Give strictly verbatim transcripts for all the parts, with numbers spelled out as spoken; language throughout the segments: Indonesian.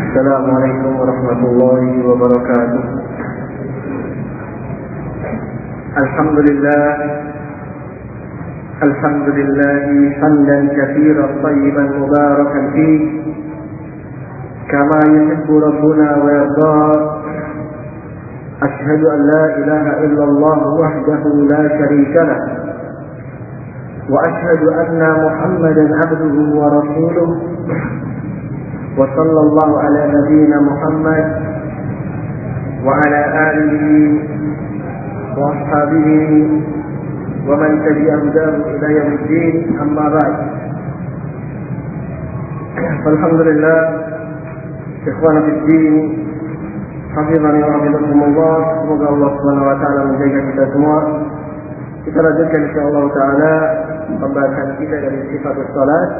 Assalamualaikum warahmatullahi wabarakatuh. Alhamdulillah Alhamdulillah hamdan katsiran tayyiban mubarakan fihi kama yuhibbu rabbuna wa yarda. Ashhadu an la ilaha illallah wahdahu la syarika lah wa ashhadu anna Muhammadan abduhu wa rasuluh. Wa sallallahu ala nabiyyina Muhammad wa ala alihi wa ashabihi wa man tabi'ahum ila yaumiddin, amma ba'd. Alhamdulillah, ikhwana fid din, hafizani wa hafizakumullah. Semoga Allah Subhanahu wa taala menjaga kita semua. Kita lanjutkan insyaallah taala pembahasan kita dari sifatus salat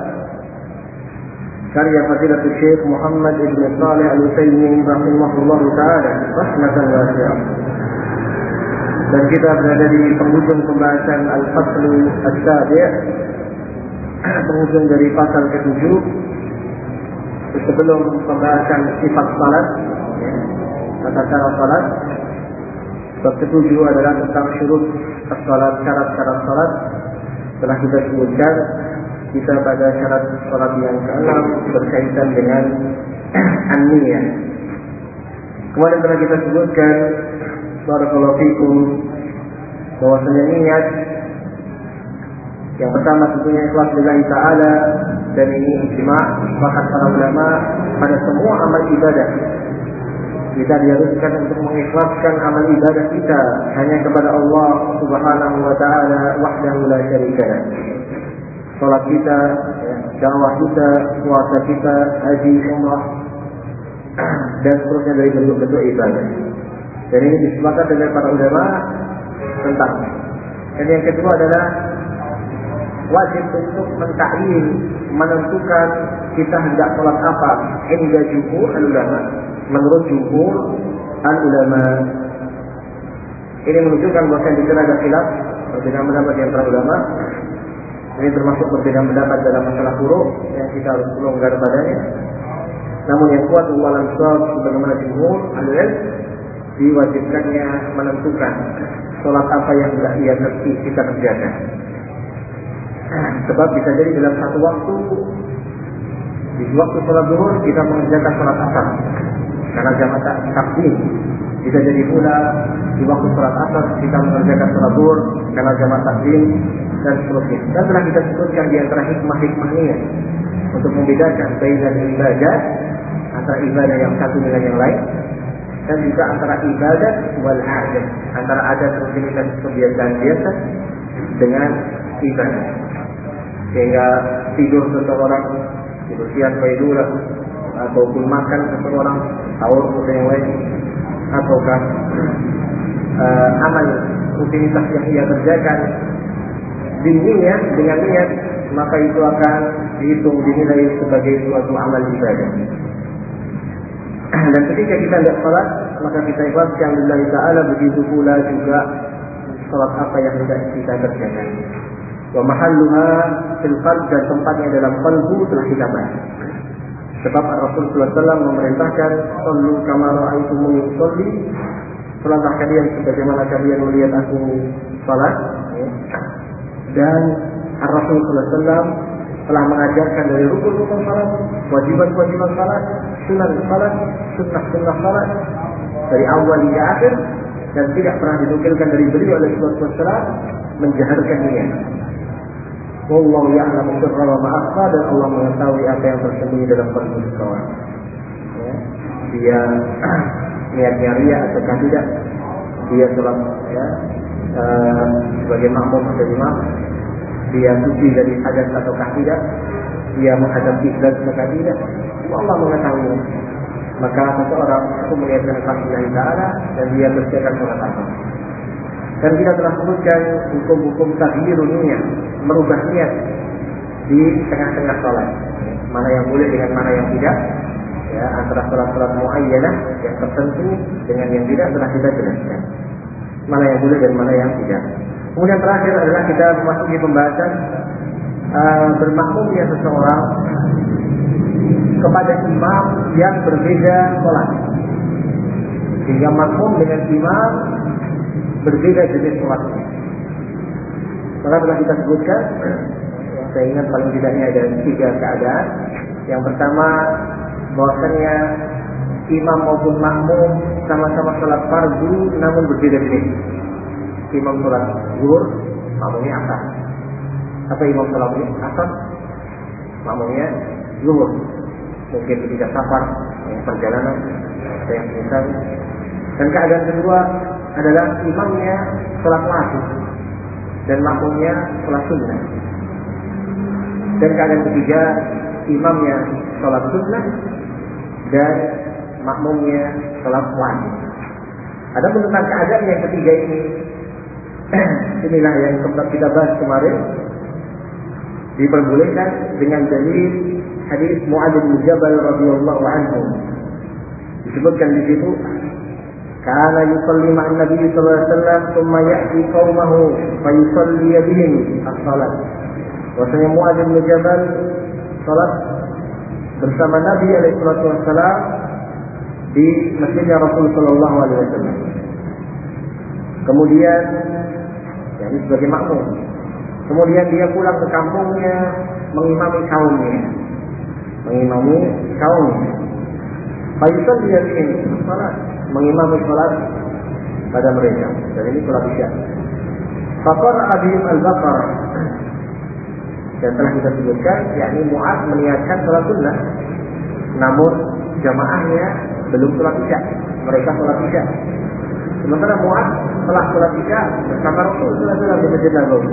karya Fadilatul Syekh Muhammad Ibn Shalih Al-Utsaimin rahimahullah taala rahmatan wasi'ah. Dan kita berada di penghujung pembahasan Al-Faslu As-Sabi', penghujung dari pasal ketujuh. Sebelum pembahasan sifat salat, tata cara salat, bab ketujuh adalah tentang syurut salat, syarat-syarat salat. Telah kita sebutkan kita pada syarat salat yang keenam berkaitan dengan an-niyah. Kemarin telah kita sebutkan barakallahu fikum bahwasanya niat yang pertama tentunya ikhlas lillahi ta'ala, dan ini ijma' sepakat para ulama pada semua amal ibadah. Kita diharuskan untuk mengikhlaskan amal ibadah kita hanya kepada Allah Subhanahu wa taala wahdahu la syarika lah. Salat kita, dakwah kita, puasa kita, haji, umrah, dan seterusnya dari bentuk-bentuk ibadah. Dan ini disepakati oleh para ulama tentang. Dan yang kedua adalah wajib untuk mentakyin, menentukan kita hendak salat apa. Inda jumhur al-ulama, menurut jumhur al-ulama. Ini menunjukkan bahwa di sana ada khilaf, berbeda pendapat di antara ulama. Ini termasuk berbeda pendapat dalam masalah huruf yang kita harus longgar padanya. Namun yang kuat walam shawab sebagaimana jumhur al-ulama, diwajibkannya menentukan sholat apa yang tidak ia terti kita kerjakan. Sebab bisa jadi dalam satu waktu, di waktu sholat zuhur kita mengerjakan sholat asar karena jamaah takdim. Bisa jadi pula di waktu sholat asar kita mengerjakan sholat zuhur karena jamaah takdim, dan seterusnya. Dan telah kita sebutkan di antara hikmah-hikmahnya untuk membedakan bainal ibadah, antara ibadah yang satu dengan yang lain, dan juga antara ibadat wal adat, antara adat rutinitas kebiasaan biasa dengan ibadah. Sehingga tidur seseorang, tidur siang baidura, ataupun makan seseorang, sahur atau yang lain, ataukah uh, amal rutinitas yang ia kerjakan diniyah dengan niat, maka itu akan dihitung dinilai sebagai suatu amal ibadah. Dan ketika kita tidak salat, maka kita ikhlaskan lillahi ta'ala, begitu pula juga salat apa yang hendak kita kerjakan. Wa mahalluha fil qalb, dan tempatnya dalam qalbu telah kita bahas. Sebab Rasul sallallahu alaihi wasallam memerintahkan, "Shallu kama ra'aitumuni usolli." Salatlah kalian sebagaimana kalian melihat aku salat. Dan Rasul sallallahu alaihi wasallam telah mengajarkan dari rukun-rukun salat, wajiban-wajiban salat, sunan salat, sunnah-sunnah salat dari awal hingga akhir, dan tidak pernah dinukilkan dari beliau alaihi wasallam menjaharkan niat. Wallahu ya'lamu sirra wa ma akhfa, dan Allah mengetahui apa yang tersembunyi dalam qalbu seseorang. Ya, dia niatnya riya atau tidak, dia salat ya uh, sebagai makmum atau imam, dia suci dari hadas ataukah tidak, dia menghadap kiblat ataukah tidak, Allah mengetahui. Maka seseorang itu melihatkan Allah Ta'ala dan dia kerjakan sholat apa. Dan kita telah sebutkan hukum-hukum taghyirun niyah, merubah niat di tengah-tengah sholat, mana yang boleh dengan mana yang tidak, ya, antara sholat-sholat muayyanah yang tertentu dengan yang tidak telah kita jelaskan, mana yang boleh dan mana yang tidak. Kemudian terakhir adalah kita memasuki pembahasan uh, bermakmumnya seseorang kepada imam yang berbeda sholat, sehingga makmum dengan imam berbeda jenis sholatnya. Maka telah kita sebutkan, saya ingat paling tidaknya ada tiga keadaan. Yang pertama, bahwasanya imam maupun makmum sama-sama sholat fardu namun berbeda jenis. Imam sholat zuhur, makmumnya asar. Atau imam sholat asar, makmumnya zuhur. Mungkin ketika safar, yang perjalanan, atau yang misal. Dan keadaan kedua adalah imamnya sholat wajib dan makmumnya sholat sunnah. Dan keadaan ketiga, imamnya sholat sunnah dan makmumnya sholat wajib. Adapun tentang keadaan yang ketiga ini, inilah yang sempat kita bahas kemarin, diperbolehkan dengan dalil hadis Mu'adz bin Jabal radhiyallahu anhu. Disebutkan di situ, kana yusalli ma'an Nabi sallallahu alaihi wasallam thumma ya'ti qaumahu fa yusalli bihim as-salat. Bahwasanya Mu'adz bin Jabal salat bersama Nabi alaihi wasallam di masjidnya Rasul sallallahu alaihi wasallam. Kemudian, ya, ini sebagai makmum. Kemudian dia pulang ke kampungnya mengimami kaumnya, mengimami kaumnya. Fayusal dia ini salat, mengimami salat pada mereka. Dan ini salat isya. Faqara bihim al-Baqarah. Dan telah kita sebutkan, yakni Mu'adz meniatkan salat sunnah, namun jamaahnya belum salat isya. Mereka salat isya. Sementara Mu'adz telah salat isya bersama Rasul sallallahu alaihi wasallam di Masjid Nabawi.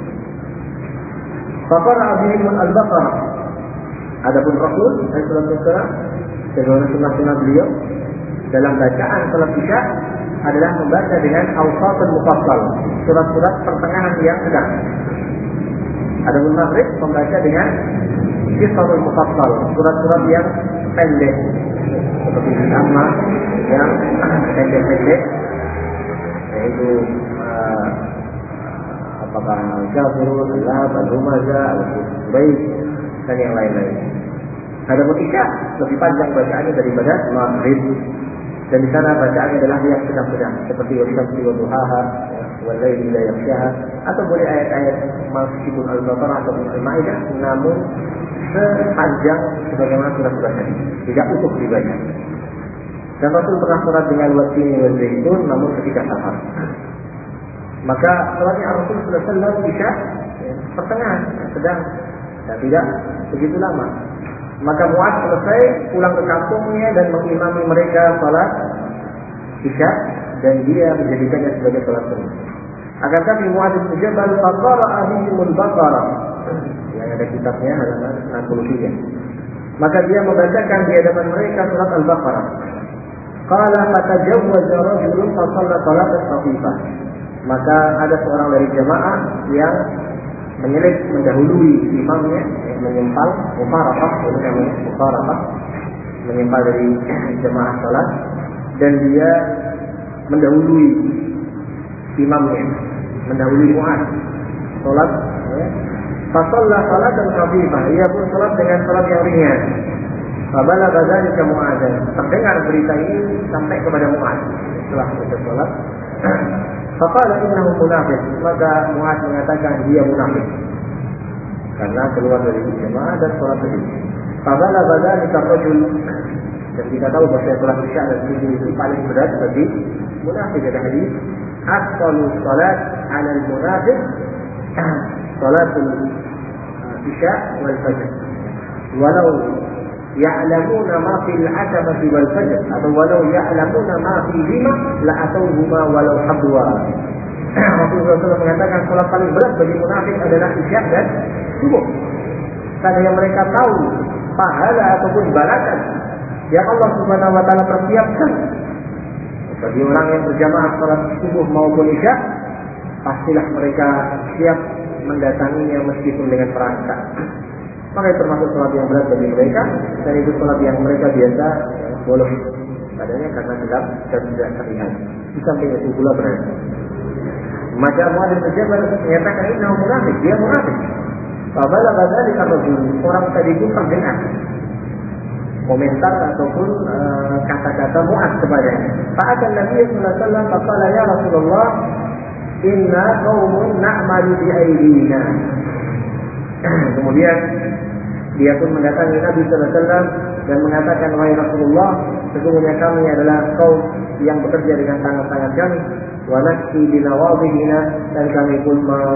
Faqara bihim al-Baqarah. Adapun Rasul sallallahu alaihi wasallam sebagaimana sunnah-sunnah beliau dalam bacaan salat isya adalah membaca dengan awsatul mufassal, surat-surat pertengahan yang sedang. Adapun maghrib membaca dengan qisarul mufassal, surat-surat yang pendek seperti Amma yang pendek-pendek, yaitu uh, apakah Al-Kafirun, Al-Lahab, Al-Humazah, Al-Quraish dan yang lain-lain. Adapun isya lebih panjang bacaannya daripada maghrib, dan di sana bacaannya adalah yang sedang-sedang seperti wasyamsi wa duhaha, wal laili idza yaghshaha, atau boleh ayat-ayat meskipun Al-Baqarah atau Al-Maidah namun sepanjang sebagaimana surat-surat tadi, tidak utuh dibaca. Dan Rasul pernah salat dengan watini wal zaitun namun ketika safar. Maka salatnya Rasul sallallahu alaihi wasallam isya pertengahan, sedang dan tidak begitu lama. Maka Mu'adz selesai pulang ke kampungnya dan mengimami mereka salat isya, dan dia menjadikannya sebagai salat sunnah. Akan tapi Mu'adz bin Jabal faqara bihimul Baqarah, yang ada kitabnya halaman enam puluh tiga. Maka dia membacakan di hadapan mereka surat Al-Baqarah. Qala fatajawwaza rajulun fa shalla salatan khafifah. Maka ada seorang dari jemaah yang menyelip mendahului imamnya, menyempal mufaraqah, itu namanya mufaraqah, menyempal dari jemaah salat, dan dia mendahului imamnya, mendahului Mu'adz salat, ya. Fasalla salatan khafifah, ia pun salat dengan salat yang ringan. Fabalagha dzalika Mu'adz, terdengar berita ini sampai kepada Mu'adz setelah selesai salat. Faqala innahu munafiq, maka Mu'adz mengatakan dia munafik karena keluar dari jemaah dan salat tadi. Fabalagha dzalika rajul, dan kita tahu bahwa salat isya dan subuh itu paling berat bagi munafik. Ada hadis asqalu salat 'ala al-munafiq salatul isya wal fajr walau ya'lamuna ma fil 'atamati wal fajr, atau walau ya'lamuna ma fihima la atauhuma walau habwa. Rasulullah sallallahu alaihi wasallam mengatakan salat paling berat bagi munafik adalah isya dan subuh. Karena mereka tahu pahala ataupun balasan yang Allah Subhanahu wa taala persiapkan bagi orang yang berjamaah salat subuh maupun isya, pastilah mereka siap mendatanginya meskipun dengan perangkat. Maka itu termasuk salat yang berat bagi mereka, dan itu salat yang mereka biasa boleh padanya karena gelap dan tidak terlihat. Di samping itu pula berada. Maka Mu'adz bin Jabal menyatakan ini munafik, dia munafik. Fabalagha dzalika rajul, orang tadi itu terdengar komentar ataupun uh, kata-kata Mu'adz kepadanya. Fa'atan Nabi sallallahu alaihi wasallam faqala ya Rasulullah inna qaumun na'malu bi aydina. Kemudian dia pun mendatangi Nabi sallallahu alaihi wasallam dan mengatakan, wahai Rasulullah, sesungguhnya kami adalah kaum yang bekerja dengan tangan-tangan kami, wa nafsi binawadihina, dan kami pun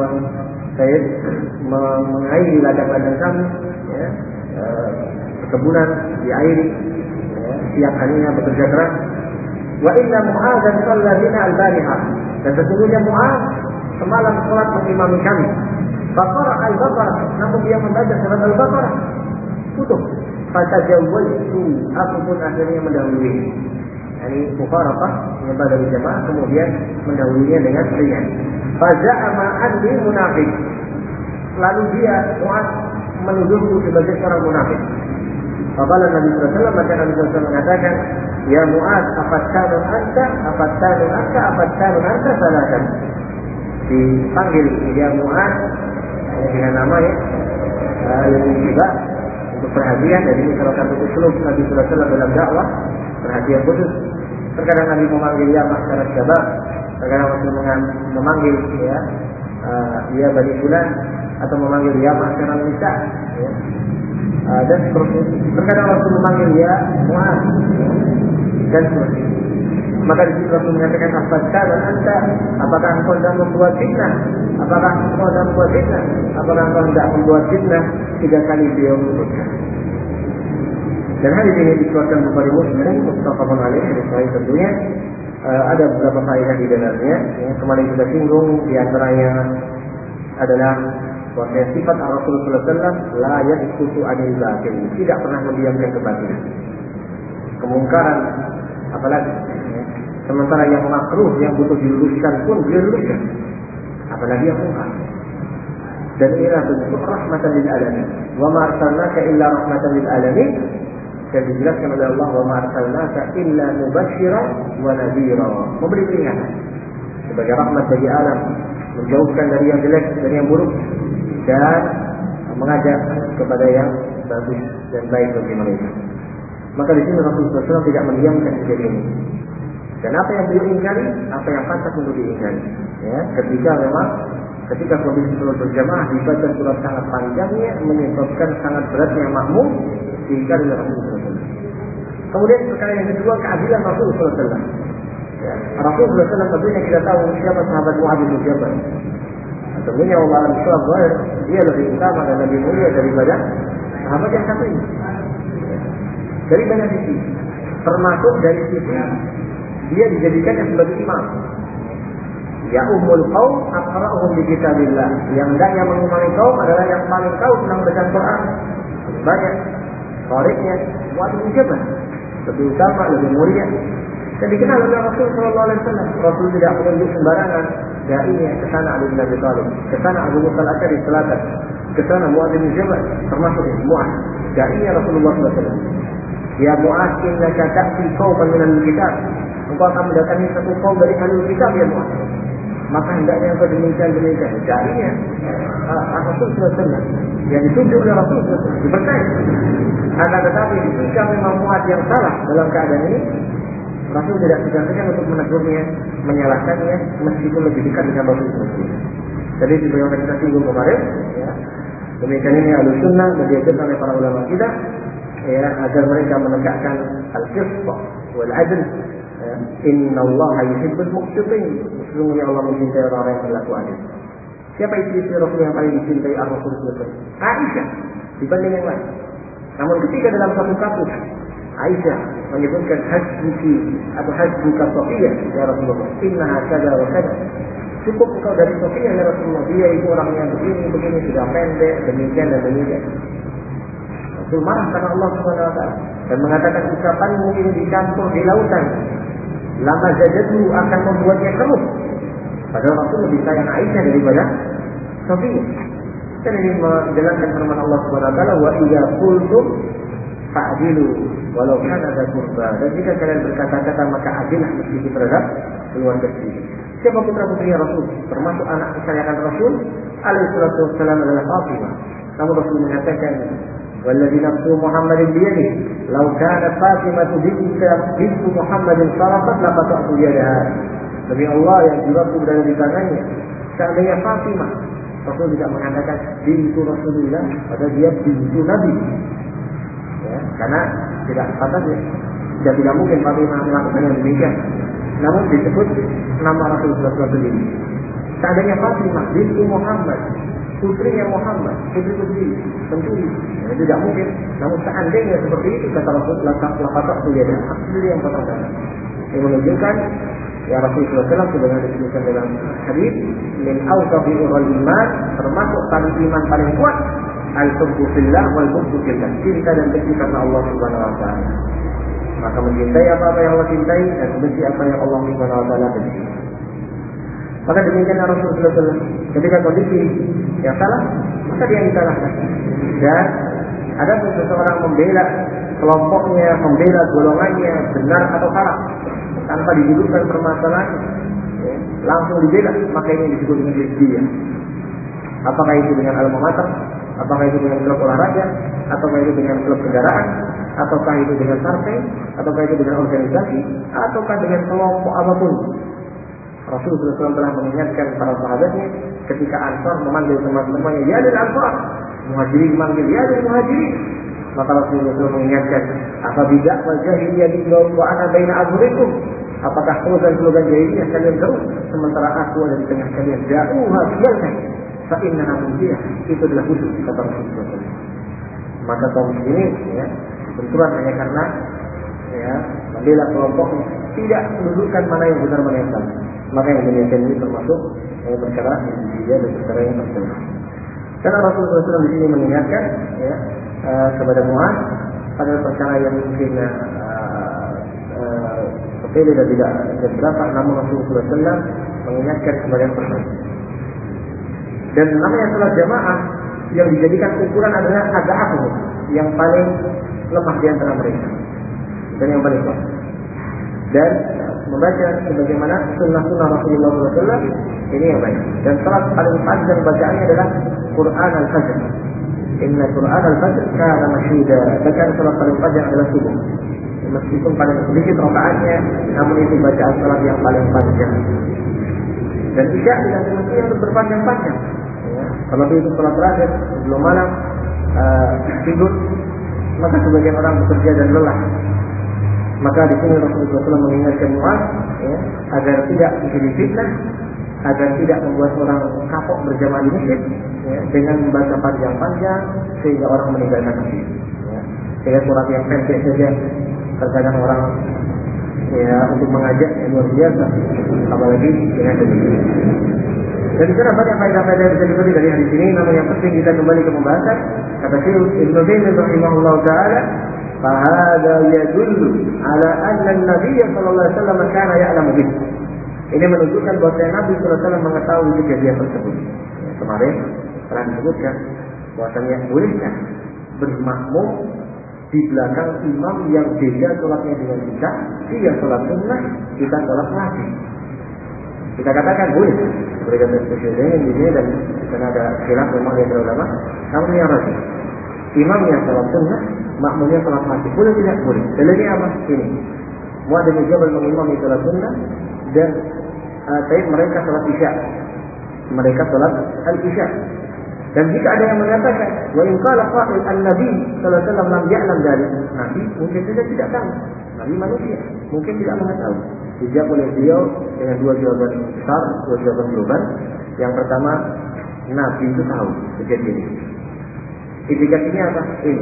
mengairi ladang-ladang kami, ya, perkebunan diairi, ya, tiap harinya bekerja keras. Wa inna Mu'adzan shalla bina al-barihah, dan sesungguhnya Mu'adz semalam salat mengimami kami. Baqarah al-Baqarah, namun dia membaca surat al-Baqarah utuh. Fatajawwaztu, aku pun akhirnya mendahului. Yani mufaraqah, ibadah berjamaah, kemudian mendahulunya dengan ringan. Faza'ama anni munafiq, lalu dia Mu'adz menuduhku sebagai seorang munafik. Faqala Nabi sallallahu alaihi wasallam, maka Nabi sallallahu alaihi wasallam mengatakan, ya Mu'adz, afattanun anta, afattanun anta, afattanun anta salatan. Dipanggil dia Mu'adz dengan nama ya, yang juga untuk perhatian, dan ini salah satu uslub Nabi sallallahu alaihi wasallam dalam dakwah, perhatian khusus. Terkadang Nabi memanggil ya masyarakat syabab, terkadang Rasul memanggil ya uh, ya bani fulan, atau memanggil ya masyarakat nisa, ya. Uh, dan seterusnya. Terkadang Rasul memanggil ya Mu'adz, ya, dan seterusnya. Maka di sini Rasul mengatakan, apakah anda, apakah engkau sedang membuat fitnah? Apakah engkau sedang membuat fitnah? Apakah engkau tidak membuat fitnah? Tiga kali beliau menyebutkan. Dan hadis ini dikeluarkan Bukhari Muslim, muttafaqun alaih, hadis sahih tentunya. Uh, ada beberapa faedah di dalamnya. Ya, kemarin kita singgung, di antaranya adalah bahwa sifat Rasulullah sallallahu alaihi wasallam la yaskutu anil batil, tidak pernah mendiamkan kebatilan, kemungkaran, apalagi ya. Sementara yang makruh, yang butuh diluruskan pun dia luruskan, apalagi yang mungkar. Dan inilah bentuk rahmatan lil alamin. Wa ma arsalnaka illa rahmatan lil alamin. Dan dijelaskan oleh Allah, wa ma arsalnaka illa mubasysyiran wa nadhira, memberi peringatan sebagai rahmat bagi alam, menjauhkan dari yang jelek, dari yang buruk, dan mengajak kepada yang bagus dan baik bagi mereka. Maka di sini Rasulullah sallallahu alaihi wasallam tidak mendiamkan kejadian ini. Dan apa yang beliau ingkari, apa yang pantas untuk diingkari. Ya, ketika memang ketika kondisi sholat berjamaah dibaca surat sangat panjangnya menyebabkan sangat beratnya makmum, diingkari oleh Rasulullah sallallahu alaihi wasallam. Kemudian perkara yang kedua, keadilan Rasulullah sallallahu alaihi wasallam. Ya, Rasulullah sallallahu alaihi wasallam tentunya kita tahu siapa sahabat Mu'adz bin Jabal. Tentunya Allah Al-Syabbar, dia lebih utama dan lebih mulia daripada sahabat yang satu ini. Dari banyak sisi, termasuk dari sisi dia dijadikannya sebagai imam. Ya ummul qaum aqra'uhum bi kitabillah. Yang hendaknya mengimami kaum adalah yang paling tahu tentang bacaan Quran. Banyak tariknya Mu'adz bin Jabal, lebih utama, lebih mulia. Dan dikenal oleh Rasul sallallahu alaihi wasallam. Rasul tidak menunjuk sembarangan dai-nya ke sana Ali bin Abi Thalib, ke sana Abu Musa al-Asy'ari selatan, ke sana Mu'adz bin Jabal, termasuk Mu'adz. Dai-nya Rasulullah sallallahu alaihi wasallam. Ya Mu'adz, innaka ta'ti qauman minal kitab. Engkau akan mendatangi satu kaum dari ahlul kitab ya Mu'adz. Maka hendaknya engkau demikian demikian. Dai-nya Rasul sallallahu alaihi wasallam yang ditunjuk oleh Rasul sallallahu alaihi wasallam diberkahi. Akan tetapi jika memang Mu'adz yang salah dalam keadaan ini, Rasul tidak segan-segan untuk menegurnya, menyalahkannya, meskipun lebih dekat dengan Rasul sallallahu alaihi wasallam. Jadi sebagaimana kita singgung kemarin, ya, demikian ini Ahlus Sunnah diajarkan oleh para ulama kita, ya, agar mereka menegakkan al-qist wal adl. Ya, Inna Allah yuhibbul muqsitin. Sesungguhnya Allah mencintai orang yang berlaku adil. Siapa istri Rasul yang paling dicintai Rasul sallallahu alaihi wasallam? Aisyah dibanding yang lain. Namun ketika dalam satu kasus Aisyah menyebutkan hasbuki atau hasbuka Sofiyah ya Rasulullah, innaha kada wa kada, cukup engkau dari Sofiyah ya Rasulullah, dia itu orangnya begini begini, sudah pendek, demikian dan demikian. Rasul marah karena Allah subhanahu wa taala dan mengatakan ucapanmu ini dicampur di lautan, lama jadatu akan membuatnya keruh. Padahal Rasul lebih sayang Aisyah daripada Sofiyah. Dan ini menjalankan firman Allah subhanahu wa taala, wa idza qultum fa'dilu walau kana dza qurba. Dan jika kalian berkata-kata maka adillah meskipun terhadap keluarga sendiri. Siapa putra putri Rasul? Termasuk anak kesayangan Rasul alaihi salatu wassalam adalah Fatimah. Namun Rasul mengatakan, "Walladzi nafsu Muhammadin biyadihi, law kanat Fatimah bintu Muhammadin sarafat laqata'tu yadaha." Demi Allah yang jiwaku berada di tangannya, seandainya Fatimah, Rasul tidak mengatakan bintu Rasulullah, padahal dia bintu Nabi. Ya, karena tidak patahnya, tidak tidak mungkin Fatimah melakukan yang demikian. Namun disebut nama Rasulullah sendiri. Seandainya Fatimah bintu Muhammad, putrinya Muhammad, putri-putri, tentu ya, tidak mungkin. Namun seandainya seperti itu kata Rasulullah, lapatak tu dia aku sendiri yang potong darah. Yang menunjukkan ya Rasulullah shallallahu alaihi wasallam sebenarnya disebutkan dalam hadis min awsafi urul iman, termasuk tali iman paling kuat al-hubbu fillah wal bughdu fillah, cinta dan benci karena Allah Subhanahu wa taala. Maka mencintai apa-apa yang Allah cintai dan membenci apa yang Allah Subhanahu wa taala benci. Maka demikian Rasulullah shallallahu alaihi wasallam ketika kondisi yang salah, maka dia yang disalahkan. Dan ada pun seseorang membela kelompoknya, membela golongannya, benar atau salah, tanpa didudukkan permasalahan, ya, langsung dibela, maka ini disebut dengan hizbiyah. Apakah itu dengan alma mater, apakah itu dengan klub olahraga, ataukah itu dengan klub kendaraan, ataukah itu dengan partai, ataukah itu dengan organisasi, ataukah dengan kelompok apapun. Rasulullah shallallahu alaihi wasallam telah mengingatkan para sahabatnya ketika Ansar memanggil teman-temannya, ya lil Ansar, Muhajirin memanggil ya lil Muhajirin. Maka Rasulullah shallallahu alaihi wasallam mengingatkan, apa bidak wal jahiliyah dijawab wa ana baina azhurikum. Apakah slogan-slogan jahiliyah kalian terus sementara aku ada di tengah kalian? Ja'uha bijalna fa innaha mudiyah. Itu adalah khusus kata Rasulullah shallallahu alaihi wasallam. Maka kaum muslimin ya, benturan hanya karena ya membela kelompoknya, tidak menunjukkan mana yang benar mana yang salah. Maka yang demikian ini termasuk yang perkara yang dan perkara yang tercela. Karena Rasulullah shallallahu alaihi wasallam di sini mengingatkan ya, uh, kepada Mu'adz pada perkara yang mungkin uh, uh, sepele dan tidak tidak berapa, namun Rasulullah shallallahu alaihi wasallam mengingatkan kepada yang perkara. Dan namanya salat jamaah yang dijadikan ukuran adalah agak aku yang paling lemah di antara mereka dan yang paling kuat. Dan membaca sebagaimana sunnah-sunnah Rasulullah shallallahu alaihi wasallam ini yang baik. Dan salat paling panjang bacaannya adalah Quran al-Fajr. Inna Quran al-Fajr kana mashhuda. Bacaan salat paling panjang adalah subuh. Meskipun paling sedikit rakaatnya, namun itu bacaan salat yang paling panjang. Dan isya tidak semestinya untuk berpanjang-panjang. Ya, kalau itu salat terakhir sebelum malam uh, tidur, maka sebagian orang bekerja dan lelah. Maka di sini Rasulullah shallallahu alaihi wasallam mengingatkan Mu'adz ya, agar tidak menjadi fitnah, agar tidak membuat orang kapok berjamaah di masjid ya, dengan membaca panjang-panjang sehingga orang meninggalkan masjid. Ya. Sehingga surat yang pendek saja terkadang orang ya untuk mengajak yang luar biasa, apalagi dengan demikian. Dan di sana banyak faedah-faedah yang bisa dipetik dari hadis ini. Namun yang penting kita kembali ke pembahasan. Kata Syekh Ibnu Taimiyah rahimahullah taala, "Fahada yadullu ala anna an-nabiy sallallahu alaihi wasallam kana ya'lamu bih." Ini menunjukkan bahwa Nabi sallallahu alaihi wasallam mengetahui kejadian tersebut. Ya, kemarin telah disebutkan bahwasanya bolehkah bermakmum di belakang imam yang beda sholatnya dengan kita, dia sholat sunnah, kita sholat wajib. Kita katakan boleh. Mereka berspesialisasi di sini dan karena ada khilaf memang yang ulama. Namun yang rajih, imamnya sholat sunnah, makmumnya sholat wajib. Boleh tidak? Boleh. Dalilnya apa? Ini. Mu'adz bin Jabal mengimami sholat sunnah dan uh, tapi mereka sholat isya. Mereka sholat al-isya. Dan jika ada yang mengatakan, wa in qala qa'il an-nabi sallallahu alaihi wasallam lam ya'lam dzalik, Nabi mungkin saja tidak tahu. Nabi manusia, mungkin tidak mengetahui. Dijawab oleh beliau dengan dua jawaban besar, dua jawaban global. Yang pertama, Nabi itu tahu kejadian ini. Indikasinya apa? Ini.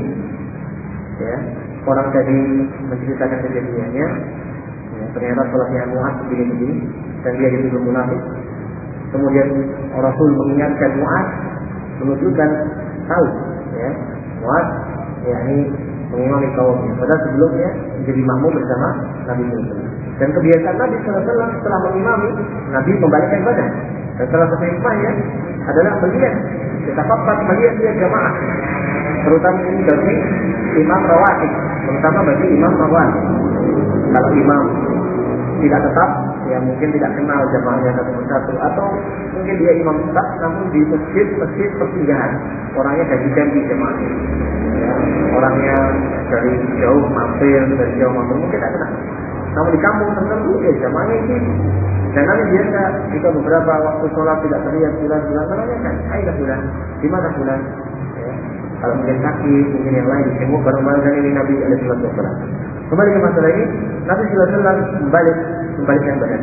Ya, orang tadi menceritakan kejadiannya. Ya, ternyata sholatnya Mu'adz begini-begini dan dia dituduh munafik. Kemudian Rasul mengingatkan Mu'adz, menunjukkan tahu ya Mu'adz yakni mengimami kaumnya. Padahal sebelumnya menjadi makmum bersama Nabi sallallahu alaihi wasallam. Dan kebiasaan Nabi sallallahu alaihi wasallam setelah mengimami, Nabi membalikkan badan. Dan salah satu hikmahnya adalah melihat, kita dapat melihat dia jamaah, terutama ini bagi imam rawatib, terutama bagi imam rawatib. Kalau imam tidak tetap ya mungkin tidak kenal jamaahnya satu persatu, atau mungkin dia imam tetap namun di masjid masjid persinggahan, orangnya ganti-ganti jamaahnya, ya, orangnya dari jauh mampir, dari jauh mampir mungkin tidak kenal. Namun di kampung tertentu ya jamaahnya itu. Dan nanti biasa jika beberapa waktu sholat tidak terlihat bulan-bulan, menanyakan, ayo bulan, di mana bulan? Ya. Kalau mungkin sakit, mungkin yang lain dijenguk, baru barusan ini Nabi alaihi wasallam. Kembali ke masalah ini, Nabi sallallahu alaihi wasallam membalik, membalikkan badan.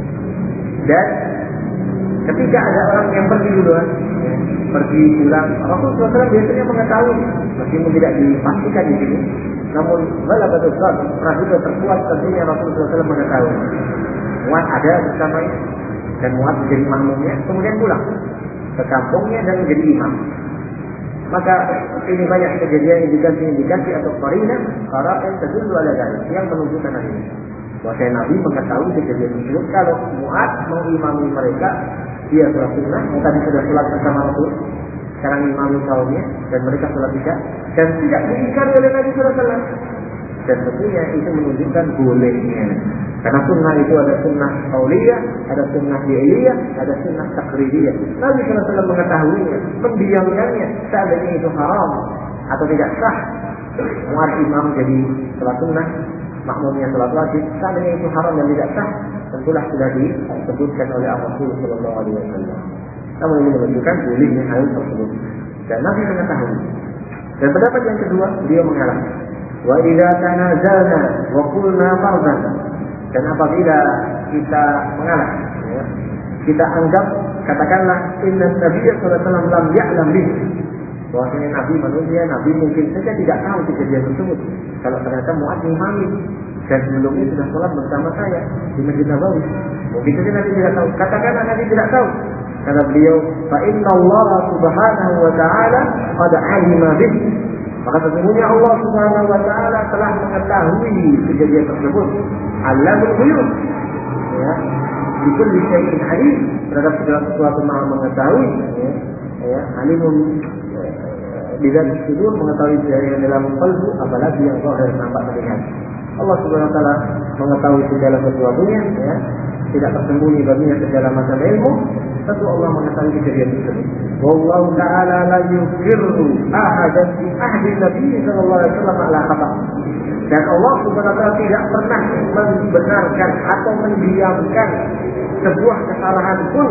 Dan ketika ada orang yang pergi duluan, ya, pergi pulang, Rasul sallallahu alaihi wasallam biasanya mengetahui, meskipun tidak dipastikan di sini, namun malah betul praduga terkuat tentunya Rasul sallallahu alaihi wasallam mengetahui. Muat ada bersamanya dan Muat menjadi makmumnya, kemudian pulang ke kampungnya dan menjadi imam. Maka ini banyak kejadian indikasi-indikasi atau qarinah qara'in tadullu ala dzalik yang menunjukkan hal ini. Bahwa Nabi mengetahui kejadian tersebut kalau Mu'ad mengimami mereka, dia sholat sunnah, tadi sudah sholat bersama Rasul, sekarang imami kaumnya dan mereka sholat isya dan tidak diingkari oleh Nabi sallallahu alaihi wasallam. Dan tentunya itu menunjukkan bolehnya. Karena sunnah itu ada sunnah qauliyah, ada sunnah fi'liyah, ada sunnah taqririyah. Nabi sallallahu alaihi wasallam mengetahuinya, mendiamkannya, seandainya itu haram atau tidak sah. Muat imam jadi salat sunnah, makmumnya salat wajib, seandainya itu haram dan tidak sah, tentulah sudah disebutkan oleh Rasul sallallahu alaihi wasallam. Namun ini menunjukkan bolehnya hal tersebut. Dan Nabi mengetahui. Dan pendapat yang kedua, beliau mengalah. Wa idza tanazalna wa qulna fardan. Dan apabila kita mengalah, ya, kita anggap, katakanlah inna nabiyya sallallahu alaihi wasallam lam ya'lam bih, bahwasanya Nabi manusia, Nabi mungkin saja tidak tahu kejadian tersebut. Kalau ternyata Mu'adz imami dan sebelumnya sudah sholat bersama saya di Masjid Nabawi, mungkin saja Nabi tidak tahu. Katakanlah Nabi tidak tahu, kata beliau, fa inna Allah subhanahu wa ta'ala qad 'alima bih, maka sesungguhnya Allah subhanahu wa ta'ala telah mengetahui kejadian tersebut. Alamul ghuyub, ya, bikulli syai'in alim, terhadap segala sesuatu Maha mengetahui, ya, ya, alimun di dalam sudur, mengetahui yang dalam qalbu, apalagi yang zahir nampak terlihat. Allah subhanahu wa ta'ala mengetahui segala sesuatunya, ya, tidak tersembunyi baginya segala macam ilmu. Tentu Allah mengetahui kejadian tersebut. Wallahu ta'ala la yukirru ahadan bi ahdi Nabi sallallahu alaihi wasallam ala khata'. Dan Allah subhanahu wa ta'ala tidak pernah membenarkan atau mendiamkan sebuah kesalahan pun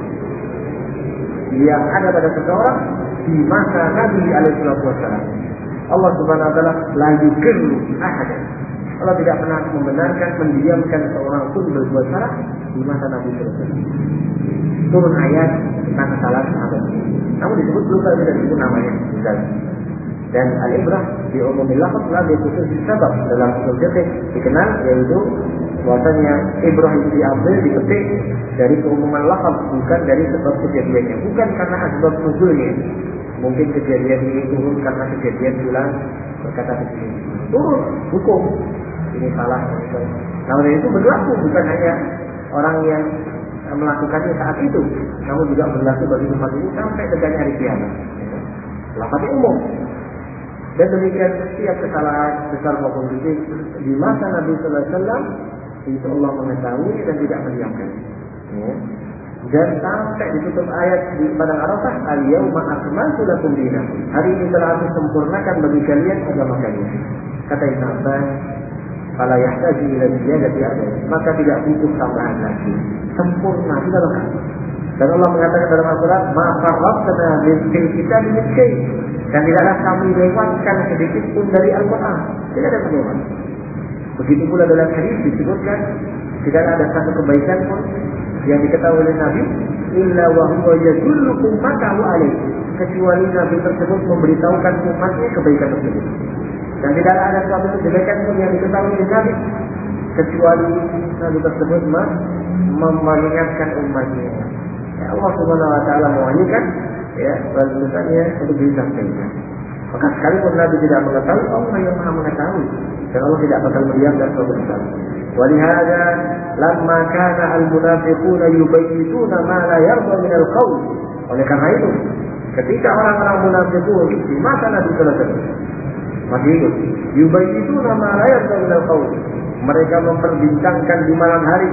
yang ada pada seseorang di masa Nabi alaihi wasallam. Allah subhanahu wa ta'ala la yukirru ahadan. Allah tidak pernah membenarkan, mendiamkan seorang pun berbuat salah di masa Nabi sallallahu alaihi wasallam. Turun ayat tentang kesalahan sahabat. Namun disebut belum tidak disebut namanya. Misalnya. Dan al-ibrah di umumil lafaz la bi khusus sabab, dalam usul fikih dikenal yaitu bahwasanya ibrah itu diambil dipetik dari keumuman lafaz, bukan dari sebab kejadiannya, bukan karena asbab nuzulnya. Mungkin kejadian ini turun karena kejadian bulan berkata begini, turun hukum ini salah. Namun itu berlaku bukan hanya orang yang melakukannya saat itu, namun juga berlaku bagi umat ini sampai tegaknya hari kiamat. Lafaznya umum. Dan demikian setiap kesalahan besar maupun kecil di masa Nabi sallallahu alaihi wasallam itu Allah mengetahui dan tidak mendiamkan. Ya. Dan sampai ditutup ayat di padang Arafah, al-yauma akmaltu lakum dinakum. Hari ini telah aku sempurnakan bagi kalian agama kalian. Kata Ibnu Abbas, fala yahtaju ila ziyadati adad. Maka tidak butuh tambahan lagi. Sempurna, sudah lengkap. Dan Allah mengatakan dalam Al-Quran, ma farratna fil kitab min syai'. Dan tidaklah kami lewatkan sedikit pun dari Al-Quran. Tidak ada kelewatan. Begitu pula dalam hadis disebutkan, tidak ada satu kebaikan pun yang diketahui oleh Nabi, illa wa huwa yadullu ummatahu alaihi, kecuali Nabi tersebut memberitahukan umatnya kebaikan tersebut. Dan tidak ada suatu kebaikan pun yang diketahui oleh Nabi, kecuali Nabi tersebut mengingatkan umatnya. Ya, Allah Subhanahu wa taala mewahyukan, ya, balasannya untuk disampaikan. Maka sekalipun Nabi tidak mengetahui, Allah yang Maha mengetahui, dan Allah tidak bakal mendiamkan suatu kesalahan. Walihada lamma kana al-munafiquna yubayyituna ma la yarda min al-qawl. Oleh karena itu, ketika orang-orang munafiqun di masa Nabi sallallahu alaihi wasallam masih ingat, yubayyituna ma la yarda min al-qawl. Mereka memperbincangkan di malam hari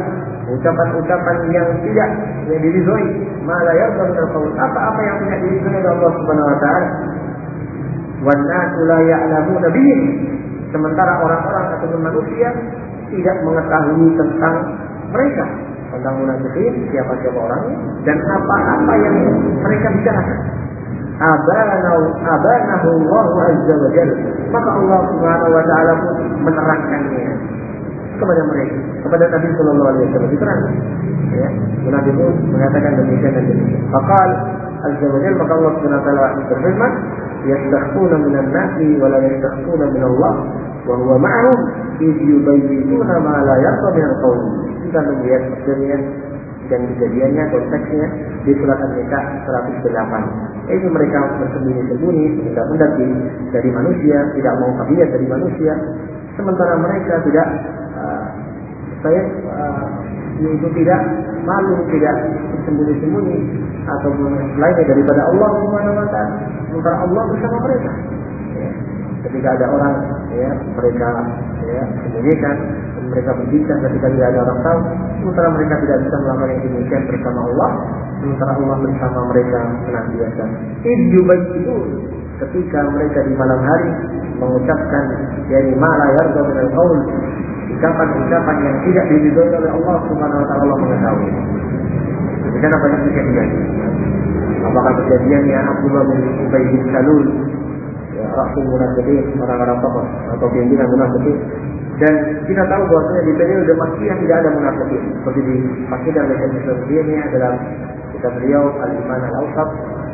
ucapan-ucapan yang tidak yang diridhoi, malah yarda min al-qaul, apa-apa yang tidak diridhoi oleh Allah Subhanahu wa taala. Wan nasu la ya'lamuna bihim, sementara orang-orang ataupun manusia tidak mengetahui tentang mereka, tentang munafikin, siapa-siapa orangnya dan apa-apa yang mereka bicarakan. Abanahu abanahu Allah azza wa jalla, maka Allah Subhanahu wa taala pun menerangkannya kepada mereka, kepada Nabi sallallahu alaihi wasallam diterangkan. Ya, munafiqun mengatakan demikian dan demikian. Faqal azza wa jalla, maka Allah Subhanahu wa taala berfirman, yastakhfuna minan nasi wa la yastakhfuna min Allah wa huwa ma'ahum idh yubayyituna ma la yarda min al-qawl. Kita melihat tafsirnya dan kejadiannya, konteksnya di surat An-Nisa seratus delapan. Itu mereka bersembunyi-sembunyi, mendak-mendak dari manusia, tidak mau terlihat dari manusia, sementara mereka tidak uh, saya uh, itu tidak malu, tidak sembunyi-sembunyi ataupun lainnya daripada Allah Subhanahu wa taala, sementara Allah bersama mereka. Ya. Ketika ada orang, ya, mereka ya sembunyikan, mereka berbicara ketika tidak ada orang tahu, sementara mereka tidak bisa melakukan yang demikian bersama Allah, sementara Allah bersama mereka senantiasa. Idjubat itu ketika mereka di malam hari mengucapkan yani ma la yarda min al-qaul, ucapan-ucapan yang tidak diridhoi oleh Allah Subhanahu wa taala, Allah mengetahui. Demikian apa yang kejadian? Apakah kejadiannya Abdullah bin Ubay bin Salul, ya, rasul munafiqin, orang-orang tokoh atau pimpinan munafiqin? Dan kita tahu bahwasanya di periode Makkiyah tidak ada munafiqin, seperti dipastikan oleh Syekh Al-Albani dalam kitab beliau Al-Iman Al-Awsat.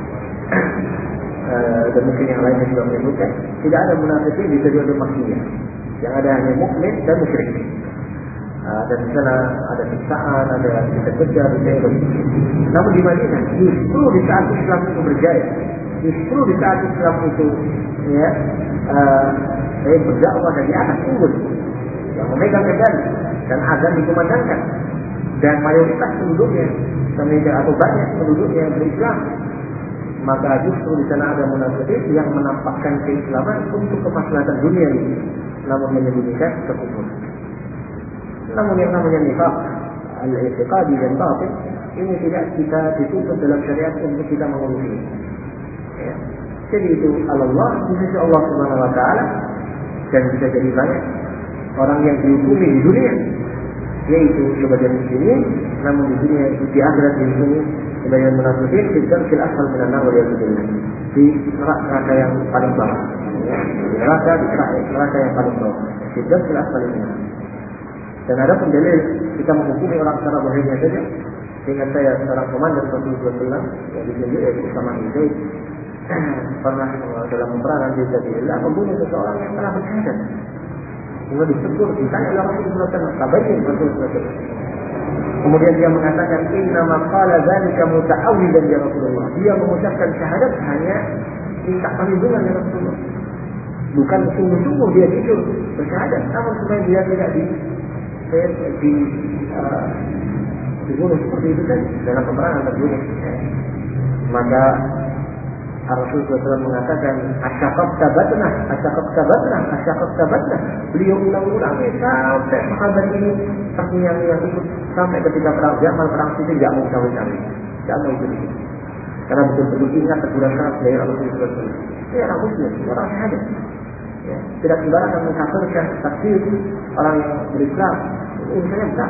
Dan mungkin yang lainnya juga menyebutkan tidak ada munafiqin di periode Makkiyah. Yang ada hanya mukmin dan musyrik. Dan di sana ada siksaan, ada kejar-kejar, namun di Madinah justru di saat Islam itu berjaya, justru di saat Islam itu ya uh, berdakwah dan di atas unggul, yang memegang kendali dan azan dikumandangkan, dan mayoritas penduduknya atau banyak penduduknya yang berislam, maka justru di sana ada munafikin yang menampakkan keislaman untuk kemaslahatan dunia ini, namun menyembunyikan kekufuran. Namun yang namanya nifaq al-i'tiqadi dan batin ini tidak kita dituntut dalam syariat untuk kita mengurusi. Ya. Jadi itu Allah di sisi Allah Subhanahu wa taala, dan bisa jadi banyak orang yang dihukumi di dunia yaitu sebagian muslimin, namun di dunia itu di akhirat dihukumi sebagian munafikin di darkil asfal minan nar wal yadullah, di neraka yang paling bawah. Ya. Di neraka di neraka yang paling bawah, di darkil asfal minan nar. Dan ada pun dalil kita menghukumi orang secara zahirnya saja. Ingat saya seorang komandan Rasulullah sallallahu alaihi wasallam yang ditunjuk yaitu Usama bin Zaid pernah dalam peperangan di sabilillah membunuh seseorang yang telah bersyahadat. Kemudian ditegur, ditanya oleh Rasulullah sallallahu alaihi wasallam, tabayyin Rasulullah sallallahu alaihi wasallam. Kemudian dia mengatakan, inna ma qala dzalika muta'awwidan ya Rasulullah. Dia mengucapkan syahadat hanya minta perlindungan ya Rasulullah. Bukan sungguh-sungguh dia jujur bersyahadat, namun supaya dia tidak di di uh, dibunuh seperti itu kan dalam peperangan terbunuh. Maka Rasulullah sallallahu alaihi wasallam mengatakan asyaqab tabatna, asyaqab tabatna, asyaqab tabatna. Beliau ulang-ulangi sampai sahabat ini terngiang-ngiang ikut, sampai ketika perang Jamal, perang Siffin tidak mau cawe-cawe, tidak mau ikut itu, karena betul-betul ingat teguran keras dari Rasulullah sallallahu alaihi wasallam. Ini orang muslim, orang syahadat. Ya, tidak sembarangan mengkafirkan takfir orang yang berislam. Ini saya enggak.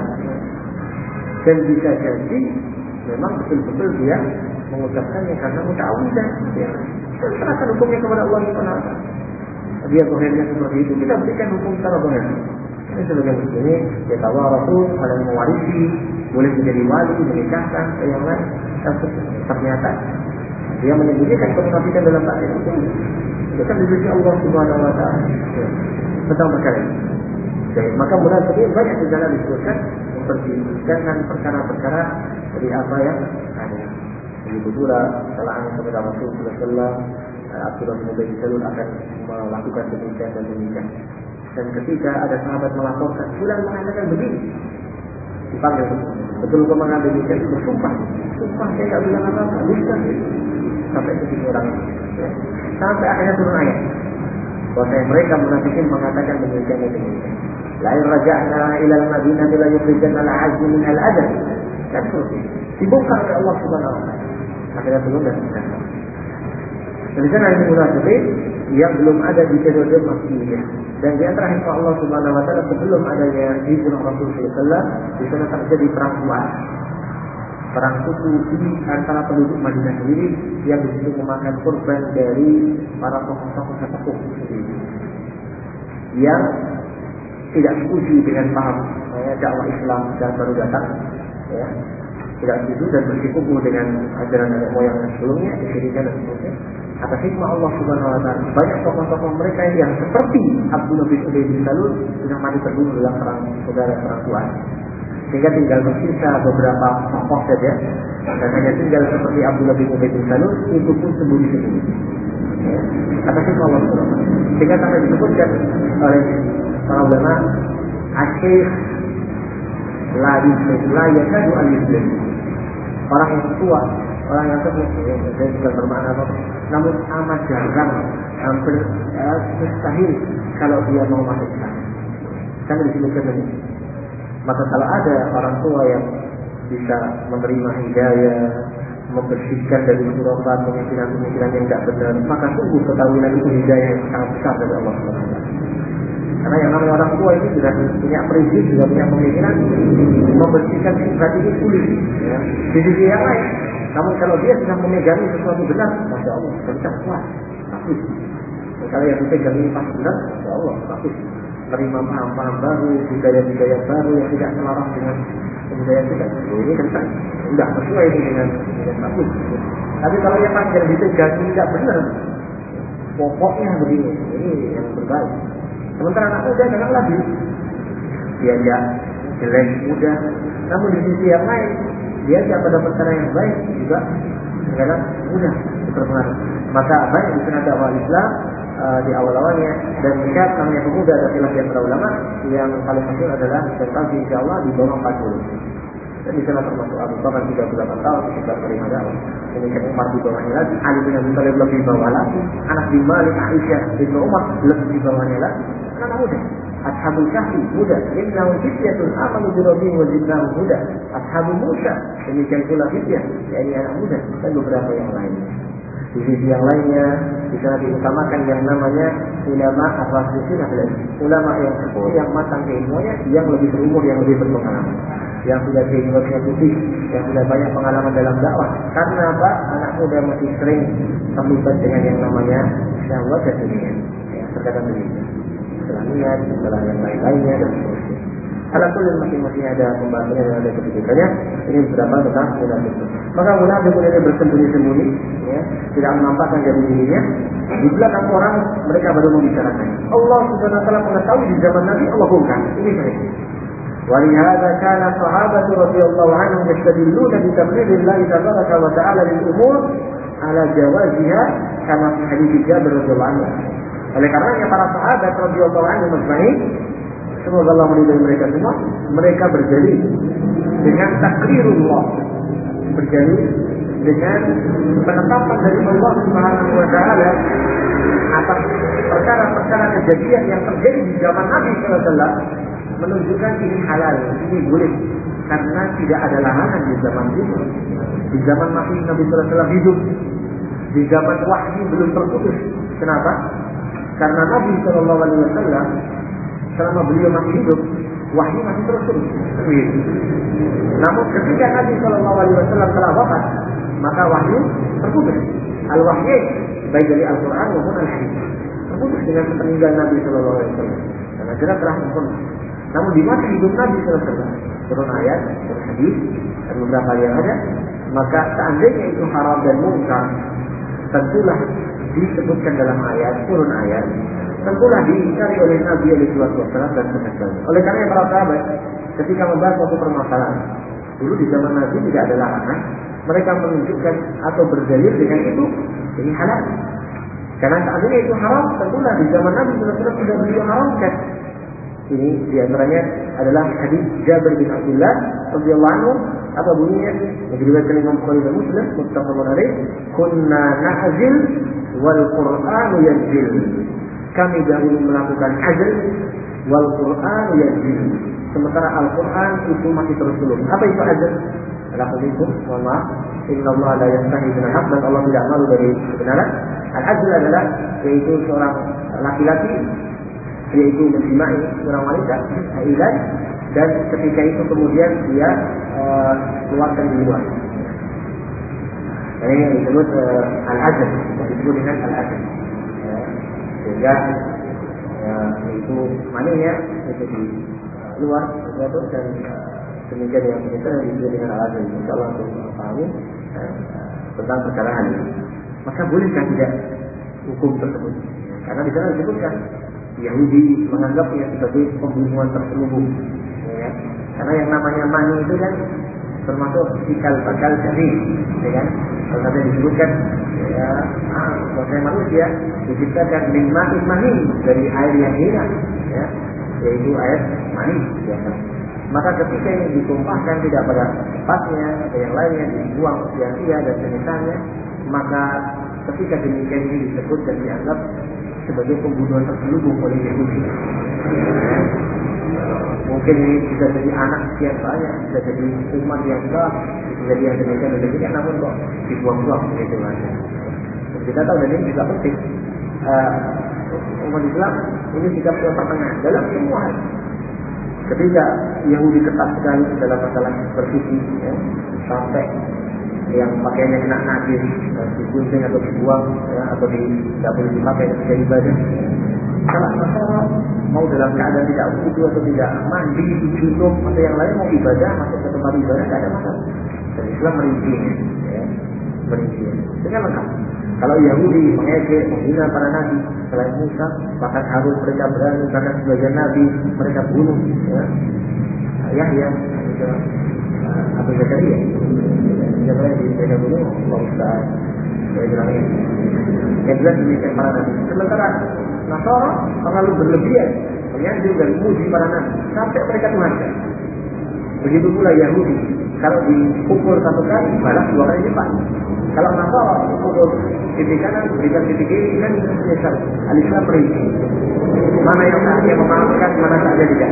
Dan bisa jadi memang betul-betul dia mengucapkannya karena muta'awwidan. Ya, serahkan hukumnya kepada Allah Subhanahu wa taala. Dia zahirnya seperti itu, kita berikan hukum secara zahir. Ini sebagai muslimin, ya tawaratu, saling mewarisi, boleh menjadi wali, menikahkan, yang lain. Ternyata dia menyembunyikan kemunafikan dalam batin itu. Itu kan di sisi Allah Subhanahu wa taala. Ya, tentang perkara ini. Jadi, maka munafikin banyak di dalam disebutkan mempertimbangkan perkara-perkara dari apa yang ada. Begitu pula celaan kepada Rasulullah sallallahu alaihi wasallam, Abdullah bin Ubay bin Salul akan melakukan demikian dan demikian. Dan ketika ada sahabat melaporkan, fulan mengatakan begini, dipanggil betul kau mengambil demikian, bersumpah, sumpah saya tidak bilang apa-apa, dusta. Sampai segitu orang, ya. Sampai akhirnya turun ayat. Bahwasanya mereka munafikin mengatakan demikian dan demikian. La in raja'na ila al-Madinah la yukhrijanna al-'azmu min al-adab. Dan seterusnya. Dibongkar oleh Allah Subhanahu wa taala. Akhirnya turun dan meninggal. Dan di sana ada munafikin yang belum ada di periode Makkiyah. Dan di antara hikmah Allah Subhanahu wa taala sebelum adanya hijrah Rasul sallallahu alaihi wasallam, di sana terjadi perang Tuan. Perang suku di antara penduduk Madinah sendiri yang disitu memakan korban dari para tokoh-tokoh sesepuh sendiri yang tidak setuju dengan paham ya, dakwah Islam yang baru datang, ya, tidak setuju dan bersikukuh dengan ajaran nenek moyang sebelumnya, kesyirikan dan seterusnya. Atas hikmah Allah Subhanahu wa taala, banyak tokoh-tokoh mereka yang seperti Abdullah bin Ubay bin Salul sudah mati terbunuh dalam perang saudara perang Tuan. Sehingga tinggal tersisa beberapa tokoh saja dan hanya tinggal seperti Abdullah bin Ubay bin Salul, itu pun sembunyi-sembunyi. Ya. Atas hikmah Allah Subhanahu wa taala. Sehingga sampai disebutkan oleh para ulama, asyik la la yakadu al-muslim. Orang yang tua, orang yang sepuh, ya, saya bukan bermakna apa, namun amat jarang, hampir ya, mustahil kalau dia mau masuk Islam. Kan disebutkan ini. Maka kalau ada orang tua yang bisa menerima hidayah, membersihkan dari khurafat, pemikiran-pemikiran yang tidak benar, maka sungguh ketahuilah itu hidayah yang sangat besar dari Allah Subhanahu wa taala. Karena yang namanya orang tua ini sudah punya prinsip, sudah punya pemikiran, membersihkan sifat ini sulit. Ya. Di sisi yang lain, namun kalau dia sudah memegangi sesuatu benar, masya Allah, kencang kuat, bagus. Kalau yang dipegang ini pasti benar, masya Allah, bagus. Terima paham-paham baru, budaya-budaya baru yang tidak selaras dengan budaya kita. Ini kencang, tidak sesuai dengan dengan bagus. Tapi kalau yang pas yang dipegang ini tidak benar, pokoknya begini, ini yang berbalik. Sementara anak muda jangan lagi dia tidak jelek muda, namun di sisi yang lain dia pada perkara yang baik juga kadang mudah berpengaruh. Maka banyak di sana dakwah Islam uh, di awal-awalnya dan setiap namanya pemuda ada khilaf yang para ulama yang paling masyhur adalah tentang insya Allah di bawah empat puluh. Dan di sana termasuk Abu Bakar tiga puluh delapan tahun sekitar terima dakwah. Kemudian Umar di bawahnya lagi, Ali bin Abi Thalib lebih di bawah lagi, Anas bin Malik, Aisyah bin Umar lebih di bawahnya lagi. Anak muda, Ashabul Kahfi muda, innahum fityatun amanu bi rabbihim wa zidnahum huda. Ashabul Musa demikian pula fityah, yakni anak muda dan beberapa yang lainnya. Di sisi yang lainnya bisa diutamakan yang namanya ulama ar-rasyidin adalah ulama yang sepuh, yang matang keilmuannya, yang lebih berumur, yang lebih berpengalaman, yang sudah keilmuannya putih, yang sudah banyak pengalaman dalam dakwah. Karena apa? Anak muda masih sering terlibat dengan yang namanya syahwat dan dunia, ya, terkadang begitu. Islamiat, setelah yang lain-lainnya dan seterusnya. Alhamdulillah masing-masing ada pembahasannya dan ada kebijakannya. Ini beberapa tentang munafik. Maka munafik ini bersembunyi-sembunyi, ya, tidak menampakkan jadi dirinya. Di belakang orang mereka baru membicarakan. Allah Subhanahu wa taala mengetahui di zaman Nabi Allah bongkar. Ini saya. ولهذا كان الصحابة رضي الله عنهم يستدلون بتقرير الله تبارك وتعالى للأمور على جوازها كما في حديث جابر رضي الله عنه. Oleh karenanya para sahabat radhiyallahu anhum ajma'in, semoga Allah meridai mereka semua, mereka berdalil dengan takrirullah, berdalil dengan penetapan dari Allah Subhanahu wa taala atas perkara-perkara kejadian yang terjadi di zaman Nabi sallallahu alaihi wasallam, menunjukkan ini halal, ini boleh, karena tidak ada larangan di zaman itu. Di zaman Nabi Nabi sallallahu alaihi wasallam hidup, di zaman wahyu belum terputus. Kenapa? Karena Nabi Shallallahu Alaihi Wasallam selama beliau masih hidup, wahyu masih terus terus. Namun ketika Nabi Shallallahu Alaihi Wasallam telah wafat, maka wahyu terputus. Al-wahyu baik dari Al-Quran maupun Al-Hadis terputus dengan peninggalan Nabi Shallallahu Alaihi Wasallam. Dan akhirnya telah sempurna. Namun di masa hidup Nabi Shallallahu Alaihi Wasallam turun ayat, turun hadis dan beberapa yang ada, maka seandainya itu haram dan mungkar, tentulah disebutkan dalam ayat, turun ayat, tentulah diingkari oleh Nabi alaihi wasallam dan sahabatnya. Oleh karena para sahabat ketika membahas suatu permasalahan, dulu di zaman Nabi tidak ada larangan, mereka menunjukkan atau berdalil dengan itu ini halal. Karena seandainya itu haram, tentulah di zaman Nabi sallallahu alaihi wasallam sudah beliau haramkan. Ini diantaranya adalah hadis Jabir bin Abdullah radhiyallahu anhu, apa bunyinya? Yang diriwayatkan Imam Bukhari dan Muslim, muttafaqun alaih, kunna nahzil wal Qur'anu yanzil. kami dahulu melakukan azl, wal Quran yazil. Sementara Al-Quran itu masih terus belum. Apa itu azl? Lakukan itu, mohon maaf. Inna Allah la yastahi min al-haq, dan Allah tidak malu dari kebenaran. Al-azl adalah yaitu seorang laki-laki yaitu menjimai seorang wanita, ilan, dan ketika itu kemudian dia uh, keluarkan di luar. Ini yang disebut uh, al-azl, yang disebut dengan al-azl. Ya, sehingga ya, itu maninya itu di uh, luar itu, dan uh, demikian yang kita disebut dengan al-azl. Insyaallah untuk mengetahui uh, tentang perkara ini. Maka bolehkah tidak hukum tersebut? Karena di sana disebutkan Yahudi menganggapnya sebagai pembunuhan terselubung. Ya, karena yang namanya mani itu kan termasuk cikal bakal jadi, ya kan? Kalau tadi disebutkan, ya, ah, bahwa manusia diciptakan min ma'in mahin, dari air yang hina, ya, yaitu air mani. Ya, kan? Maka ketika ini ditumpahkan tidak pada tempatnya atau yang lainnya, dibuang sia-sia dan semisalnya, maka ketika demikian ini disebut dan dianggap sebagai pembunuhan terselubung oleh Yahudi. Mungkin ini bisa jadi anak sekian banyak, bisa jadi umat yang besar, bisa jadi yang demikian dan demikian, namun kok dibuang-buang begitu saja. Kita tahu dan ini juga penting. Uh, umat Islam ini sikap yang pertengahan dalam semua hal. Ketika Yahudi ketat sekali dalam masalah bersuci, ya, sampai yang pakaiannya kena najis, digunting atau dibuang, ya, atau tidak boleh dipakai ketika ibadah. Kalau masalah mau dalam keadaan tidak wudu atau tidak mandi, junub atau yang lain mau ibadah, masuk ke tempat ibadah tidak ada masalah. Dan Islam merincinya, ya, merincinya dengan lengkap. Kalau Yahudi mengejek, menghina para nabi selain Musa, bahkan Harun mereka berani, bahkan sebagian nabi mereka bunuh, ya, Yahya, Abu Zakaria, yang lain di mereka bunuh, Allah Ustaz, saya bilang ini. Yang jelas demikian para nabi. Sementara Nasara terlalu berlebihan, menyanjung dan memuji para nabi sampai mereka tuhankan. Begitu pula Yahudi, kalau dipukul satu kali, balas dua kali lipat. Kalau Nasara dipukul titik kanan, berikan titik kiri, kan menyesal. Al-Islam merinci mana yang saatnya memaafkan, mana saatnya tidak.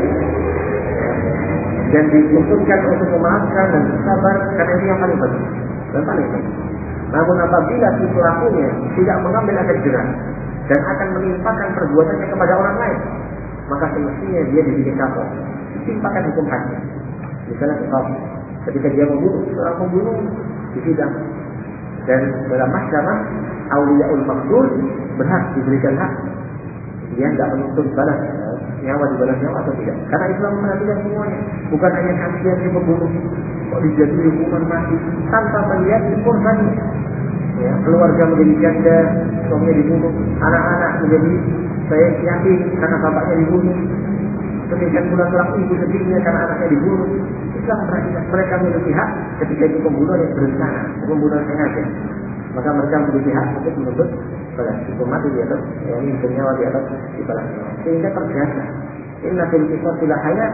Dan dituntutkan untuk memaafkan dan sabar, karena ini yang paling penting dan paling penting. Namun apabila si pelakunya tidak mengambil efek jerah dan akan menimpakan perbuatannya kepada orang lain, maka semestinya dia dibikin kapok, ditimpakan hukum hakim. Misalnya seperti ketika dia membunuh seorang pembunuh di sidang, dan dalam mahkamah auliyaul maqtul berhak diberikan hak, dia tidak menuntut balas nyawa dibalas nyawa atau tidak. Karena Islam memperhatikan semuanya, bukan hanya kasihan si pembunuh kok dijatuhi hukuman mati tanpa melihat korbannya. Ya, keluarga menjadi janda, suaminya dibunuh, anak-anak menjadi saya yakin karena bapaknya dibunuh. Demikian pula pelaku ibu sedihnya karena anaknya dibunuh. Islam memperhatikan mereka memiliki hak ketika itu pembunuh yang berencana, pembunuhan sengaja. Maka mereka memiliki hak untuk menuntut balas hukum mati di atas, ya, ini bernyawa di atas dibalas nyawa. Sehingga terbiasa. Inna fil qisas la hayat.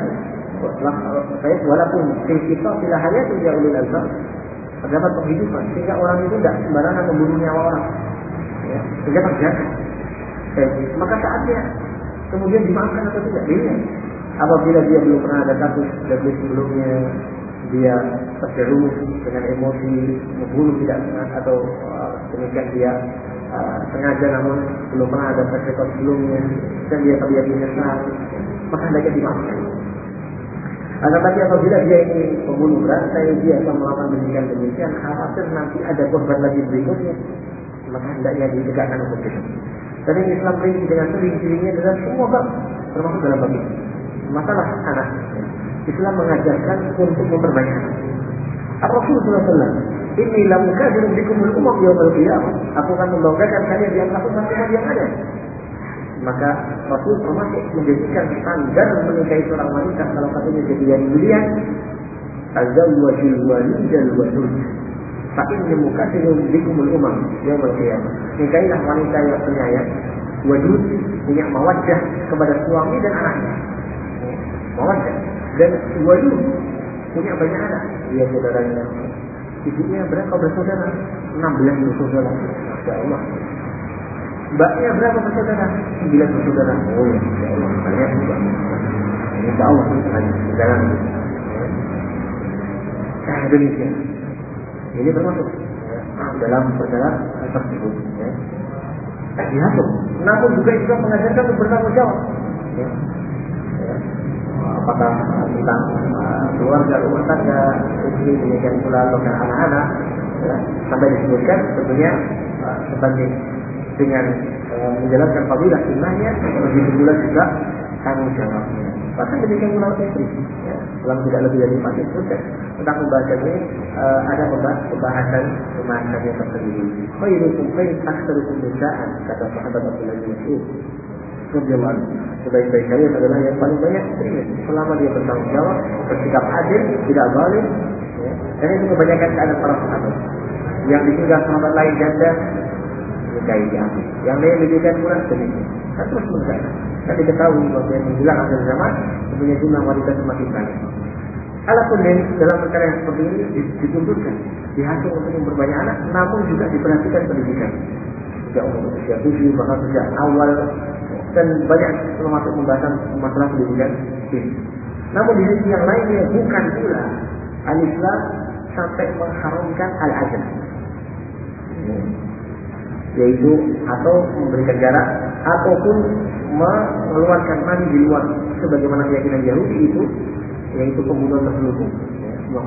Walaupun fil qisas la hayat ya ulil albab. Terdapat penghidupan sehingga orang itu tidak sembarangan membunuh nyawa orang. Ya, sehingga terbiasa. Maka saatnya kemudian dimaafkan atau tidak? Ini apabila dia belum pernah ada kasus dari sebelumnya, dia terjerumus dengan emosi membunuh tidak sengaja atau uh, demikian dia uh, sengaja namun belum pernah ada rekod sebelumnya dan dia terlihat menyesal, maka hendaknya dimaafkan. Akan tapi apabila dia ini pembunuh berantai, dia akan melakukan demikian demikian, khawatir nanti ada korban lagi berikutnya, maka hendaknya ditegakkan hukum itu. Dan Islam rinci dengan sering-seringnya dalam semua bab, termasuk dalam bab ini. Masalah anak, Islam mengajarkan untuk memperbanyak anak. Rasulullah sallallahu alaihi wasallam, "Inni la mukadzibun bikumul umam yaumil qiyamah." Aku akan membanggakan kalian di atas umat yang ada. Maka Rasul termasuk menjadikan standar menikahi seorang wanita salah satunya jadi yang mulia, azwajul walidal wadud. Fa inni mukadzibun bikumul umam yaumil qiyamah. Nikahilah wanita yang penyayang, wadud, punya mawaddah kepada suami dan anaknya. Mawaddah dan wadud, punya banyak anak. Dia saudaranya, ibunya berapa bersaudara? enam belas bersaudara. Masya Allah. Mbaknya berapa bersaudara? Sembilan bersaudara. Oh ya, insya Allah banyak juga. Insya Allah hanya jalan. Nah demikian. Ini termasuk ya, dalam perkara tersebut. Ya. Diatur. Namun juga juga mengajarkan untuk bertanggung jawab. Ya. Ya. Apakah tentang uh, keluarga, rumah tangga, istri, demikian pula dengan anak-anak, ya. Sampai disebutkan tentunya uh, sebagai dengan uh, menjalankan fadilah sunnahnya, begitu pula juga tanggung jawabnya. Bahkan demikian pula istri, ya. Selama tidak lebih dari empat itu, tentang pembahasan ini uh, ada pembahasan pembahasan yang tersendiri. Khairukum khair aktsarukum nisa'an, kata sahabat Abdullah bin Mas'ud radhiyallahu anhu. Sebaik-baik kalian adalah yang paling banyak istrinya, selama dia bertanggung jawab, bersikap adil, tidak zalim. Ya. Dan itu kebanyakan keadaan para sahabat. Yang ditinggal sahabat lain janda, nikahi diambil. Yang lain diberikan pula demikian. Dan terus menerus. Dan diketahui bahwa yang menjelang akhir zaman, tentunya jumlah wanita semakin banyak. Alhamdulillah dalam perkara yang seperti ini dituntutkan, dihasil untuk memperbanyak anak, namun juga diperhatikan pendidikan. Sejak umur usia tujuh, bahkan sejak awal, dan banyak termasuk pembahasan masalah pendidikan ini. Namun di sisi yang lainnya bukan pula al-Islam sampai mengharamkan al-ajal, yaitu atau memberikan jarak ataupun mengeluarkan mani di luar sebagaimana keyakinan Yahudi itu, yaitu pembunuhan terselubung. Ya,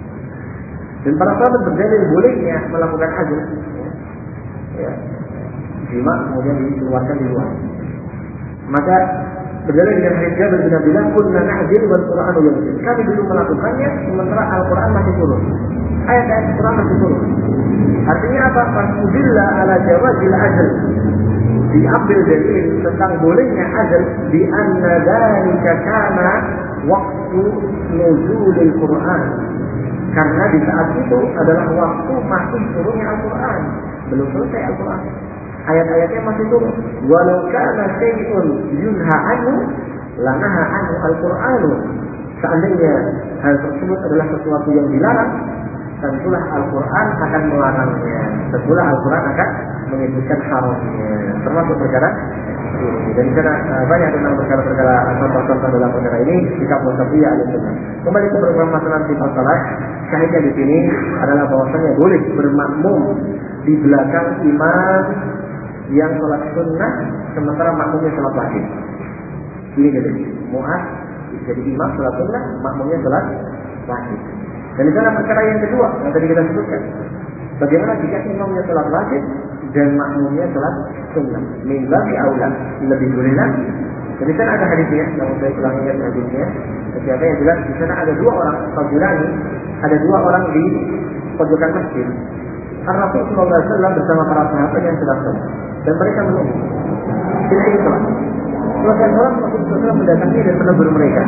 dan para sahabat berdalil bolehnya melakukan ajal, ya, ya, jima kemudian dikeluarkan di luar. Maka berdalil dengan hadis Jabir bin Abdullah, "Kunna na'jil wal Qur'anu yanzil." Kami dulu melakukannya sementara Al-Qur'an masih turun. Ayat-ayat Al-Qur'an masih turun. Artinya apa? Fasudillah ala jawazil ajal. Diambil dalil tentang bolehnya ajal di anna dzalika kana waktu nuzulil Qur'an. Karena di saat itu adalah waktu masih turunnya Al-Qur'an. Belum selesai Al-Qur'an. Ayat-ayatnya masih turun. Walau kana syai'un yunha anhu lanaha anhu Al-Qur'anu. Seandainya hal tersebut adalah sesuatu yang dilarang, tentulah Al-Quran akan melarangnya. Tentulah Al-Quran akan menyebutkan haramnya. Termasuk perkara ini. Dan di sana uh, banyak tentang perkara-perkara contoh-contoh dalam perkara ini. Sikap wasatiyah al-sunnah. Kembali ke permasalahan sifat salat. Syahidnya di sini adalah bahwasanya boleh bermakmum di belakang imam yang salat sunnah sementara makmumnya salat wajib. Ini jadi mu'ad jadi imam salat sunnah, makmumnya salat wajib. Dan di sana perkara yang kedua yang tadi kita sebutkan, bagaimana jika imamnya salat wajib dan makmumnya salat sunnah? Min babi aula, lebih boleh lagi. Dan di sana ada hadisnya, namun saya ulang ingat hadisnya. Siapa yang jelas di sana ada dua orang rajulani, ada dua orang di pojokan masjid. Ar-Rasul sallallahu alaihi wasallam bersama para sahabat yang sedang salat dan mereka menunggu. Tidak ingin salat. Selesai salat, Rasul sallallahu alaihi wasallam mendatangi dan menegur mereka.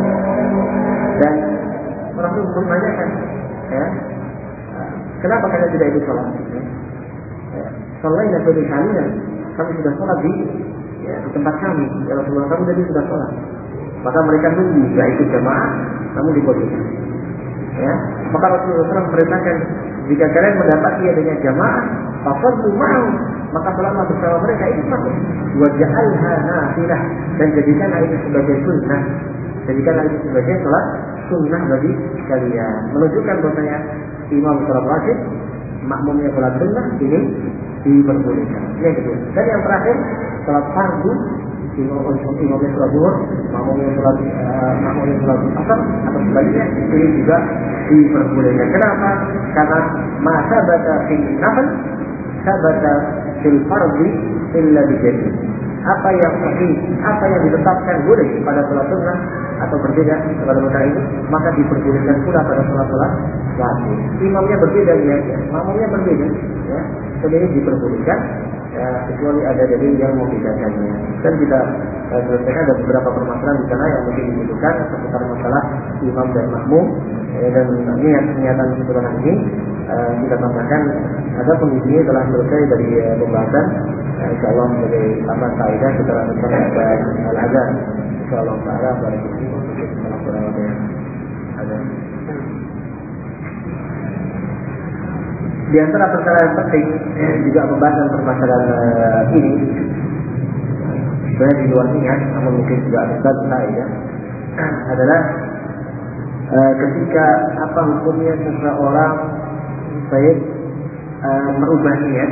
Dan Rasul pun menanyakan, ya, kenapa kalian tidak ikut sholat? Ya, sholatnya dari kalian, kami sudah sholat di, ya, di tempat kami. Ya Rasulullah, kami tadi sudah sholat. Maka mereka nunggu, tidak ikut jamaah, namun di posisi. Ya, maka Rasulullah shallallahu alaihi wasallam perintahkan, jika kalian mendapati adanya jamaah, faqaddu ma'hum, maka sholatlah bersama mereka. Itu masuk. Waja'alha nafilah, dan jadikanlah itu sebagai sunnah. Jadikanlah itu sebagai sholat sunnah bagi kalian. Menunjukkan bahwasanya imam sholat wajib, makmumnya sholat sunnah, ini diperbolehkan. Yang kedua. Dan yang terakhir, sholat fardu, imamnya sholat zuhur, makmumnya sholat uh, makmumnya sholat asar atau sebaliknya, ini juga diperbolehkan. Kenapa? Karena ma sabata fil nafl sabata fil fardhi illa bijadid. Apa yang sahih, apa yang ditetapkan boleh pada sholat sunnah atau berbeda pada perkara ini, maka diperbolehkan pula pada sholat-sholat wajib. Imamnya berbeda, ya, makmumnya berbeda, ya, jadi diperbolehkan, ya, kecuali ada dalil yang membedakannya. Dan kita eh, selesaikan ada beberapa permasalahan di sana yang mungkin dibutuhkan seputar masalah imam dan makmum, ya, dan niat niatan setelah ini eh, kita tambahkan. Ada pengisinya telah selesai dari eh, pembahasan. Ya, insyaallah sebagai tambahan faedah kita lanjutkan pada al-azan. Insyaallah taala barakallahu fiikum wa rahmatullahi wa barakatuh. Di antara perkara yang penting eh, juga pembahasan permasalahan uh, ini sebenarnya di luar niat, namun mungkin juga ada satu ya, adalah uh, ketika apa hukumnya seseorang baik uh, merubah niat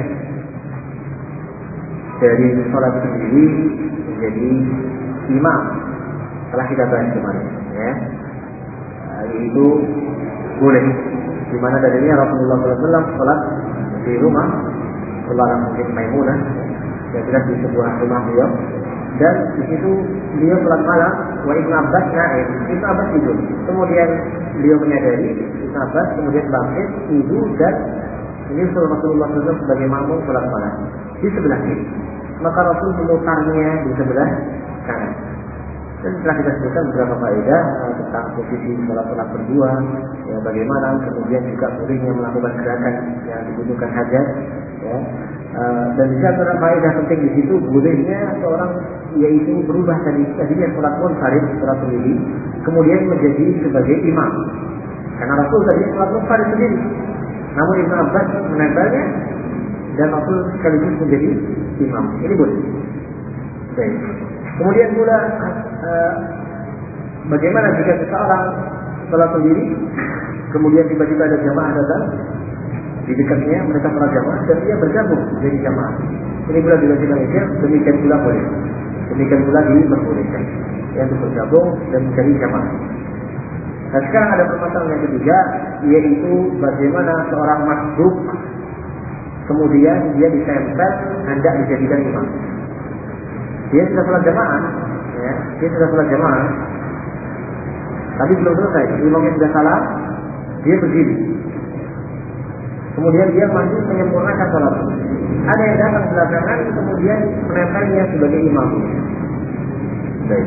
dari sholat sendiri menjadi imam. Telah kita bahas kemarin, ya, uh, itu boleh. Di mana dalilnya Rasulullah shallallahu alaihi wasallam sholat di rumah, sholat mungkin Maimunah, yang jelas di sebuah rumah beliau, dan di situ beliau sholat malam. Wa Ibnu Abbas naik, Ibnu Abbas tidur. Kemudian beliau menyadari, Ibnu Abbas kemudian bangkit, tidur, dan ini Rasulullah shallallahu alaihi wasallam sebagai makmum sholat malam di sebelah kiri. Maka Rasul memutarnya di sebelah kanan. Dan setelah kita sebutkan beberapa faedah uh, tentang posisi sholat-sholat berdua, ya, bagaimana kemudian juga bolehnya melakukan gerakan yang dibutuhkan hajat, ya. Uh, dan juga ada faedah penting di situ bolehnya seorang yaitu berubah dari tadinya sholat munfarid, sholat sendiri, kemudian menjadi sebagai imam. Karena Rasul tadi sholat munfarid sendiri, namun Ibnu Abbas menempelnya dan Rasul sekaligus menjadi imam. Ini boleh. Baik. Kemudian pula uh, bagaimana jika seseorang sholat sendiri, kemudian tiba-tiba ada jamaah datang di dekatnya, mereka sholat jamaah dan dia bergabung jadi jamaah. Ini pula dilakukan Islam, demikian pula boleh. Demikian pula diperbolehkan, yaitu bergabung dan menjadi jamaah. Dan sekarang ada permasalahan yang ketiga, yaitu bagaimana seorang masbuk kemudian dia ditempel hendak dijadikan imam. Dia sudah sholat jamaah, ya, dia sudah sholat jamaah, tapi belum selesai. Imamnya sudah salah, dia berdiri. Kemudian dia maju menyempurnakan sholat. Ada yang datang belakangan, kemudian menempelnya sebagai imam. Baik.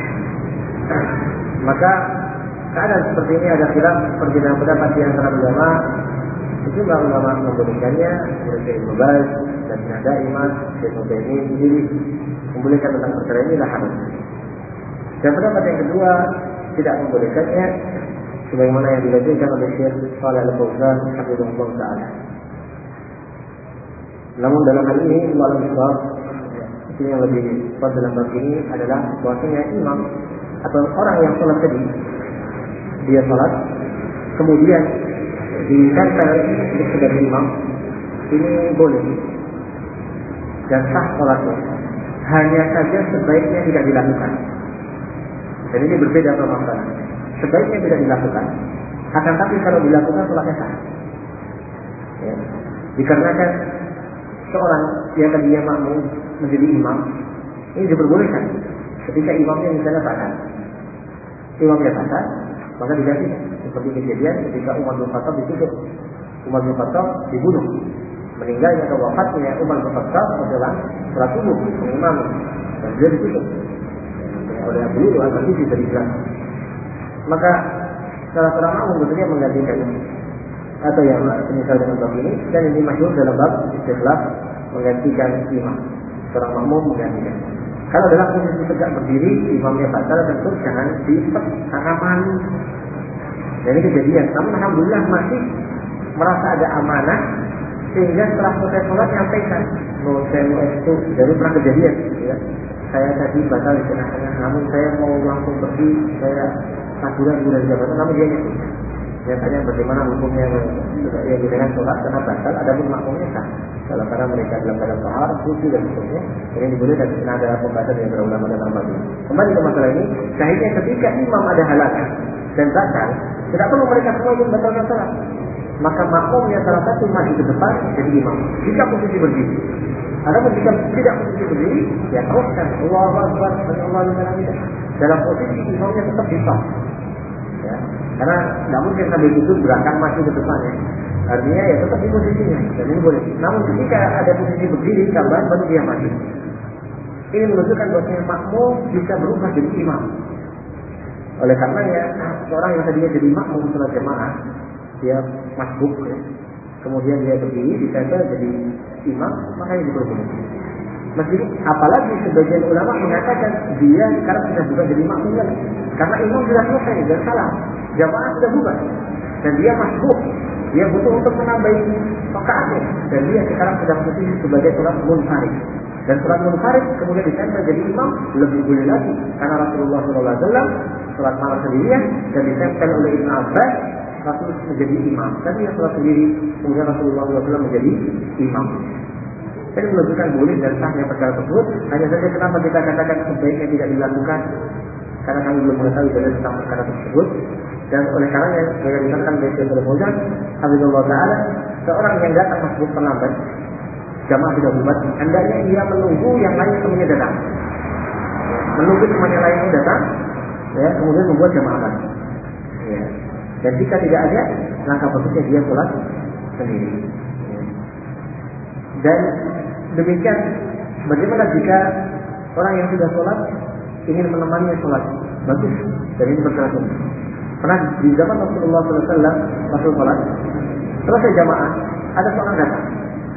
Maka keadaan seperti ini ada khilaf perbedaan pendapat di antara ulama. Sejumlah ulama membolehkannya, mereka Ibnu Baz dan Nada Imam Syekh Utsaimin sendiri membolehkan tentang perkara ini lah harus. Dan pendapat yang kedua tidak membolehkannya, sebagaimana yang dilakukan oleh Syekh Shalih Al-Fauzan hafizahullah taala. Namun dalam hal ini ulama besar itu yang lebih kuat dalam bab ini adalah bahwasanya imam atau orang yang sholat tadi dia sholat kemudian ditempel untuk sebagai imam, ini boleh dan sah sholatnya. Hanya saja sebaiknya tidak dilakukan. Dan ini berbeda permasalahan. Sebaiknya tidak dilakukan, akan tapi kalau dilakukan sholatnya sah. Ya. Dikarenakan seorang yang tadinya makmum menjadi imam, ini diperbolehkan ketika imamnya misalnya batal. Imamnya batal, maka diganti. Seperti kejadian ketika Umar bin Khattab ditutup, Umar bin Khattab dibunuh, meninggalnya atau wafatnya Umar bin Khattab adalah sholat subuh imam dan dia ditutup oleh Abu Lu'lu'ah al-Majusi dari belakang. Maka salah seorang makmum tentunya menggantikan atau yang semisal dengan bab ini, dan ini masyhur dalam bab istikhlaf menggantikan imam. Seorang makmum menggantikan. Kalau dalam posisi tegak berdiri, imamnya batal, tentu jangan diikat karena malu. Dan ini kejadian. Namun alhamdulillah masih merasa ada amanah sehingga setelah selesai sholat nyampaikan, no saya mau itu dari pernah kejadian. Ya. Saya tadi batal di tengah-tengah, namun saya mau langsung pergi, saya kaguran sudah di jabatan, namun dia nyebut. Dia tanya bagaimana hukumnya yang dengan sholat karena batal, ada pun makmumnya sah. Kalau karena mereka dalam keadaan tahar, suci dan sebagainya, ini diboleh dan karena ada pembahasan yang berulama dan ulama ini. Kembali ke masalah ini, sahihnya ketika imam ada halangan dan batal, tidak perlu mereka semua pun batalkan sholat. Maka makmumnya salah satu maju ke depan jadi imam. Jika posisi berdiri, adapun jika tidak posisi berdiri, ya teruskan Allahu Akbar, Allahu Akbar. Dalam posisi imamnya tetap di saf. Ya. Karena tidak mungkin sambil duduk belakang maju ke depan ya. Artinya ya tetap di posisinya, dan ini boleh. Namun ketika ada posisi berdiri, kabar baru dia maju. Ini menunjukkan bahwa makmum bisa berubah jadi imam. Oleh karenanya, seorang yang tadinya jadi makmum sholat jamaah, dia masbuk, ya. Kemudian dia berdiri, ditempel jadi imam, makanya diperbolehkan. Meski apalagi sebagian ulama mengatakan dia sekarang sudah bukan jadi makmum lagi, karena imam sudah selesai dan salah, jamaah sudah bubar dan dia masbuk, dia butuh untuk menambahi rakaatnya, dan dia sekarang sedang posisi sebagai sholat munfarid. Dan sholat munfarid kemudian ditempel jadi imam, lebih boleh lagi, karena Rasulullah shallallahu alaihi wasallam sholat malam sendirian dan ditempel oleh Ibnu Abbas, Rasul menjadi imam. Tadi dia sholat sendiri, kemudian Rasulullah shallallahu alaihi wasallam menjadi imam. Ini menunjukkan boleh dan sahnya perkara tersebut. Hanya saja kenapa kita katakan sebaiknya tidak dilakukan, karena kami belum mengetahui dalil tentang perkara tersebut. Dan oleh karenanya, saya dikatakan dari Syekh Al-Fauzan, Hafizahullah Ta'ala, seorang yang datang masjid terlambat, jamaah sudah bubar, hendaknya ia menunggu yang lain semuanya datang, menunggu semuanya lainnya datang, ya, kemudian membuat jamaah lagi. Ya. Dan jika tidak ada, langkah berikutnya dia sholat sendiri. Ya. Dan demikian, bagaimana jika orang yang sudah sholat ingin menemani sholat? Bagus, dan ini berkata pernah di zaman Rasulullah shallallahu alaihi wasallam, Rasul sholat, selesai jamaah, ada seorang datang.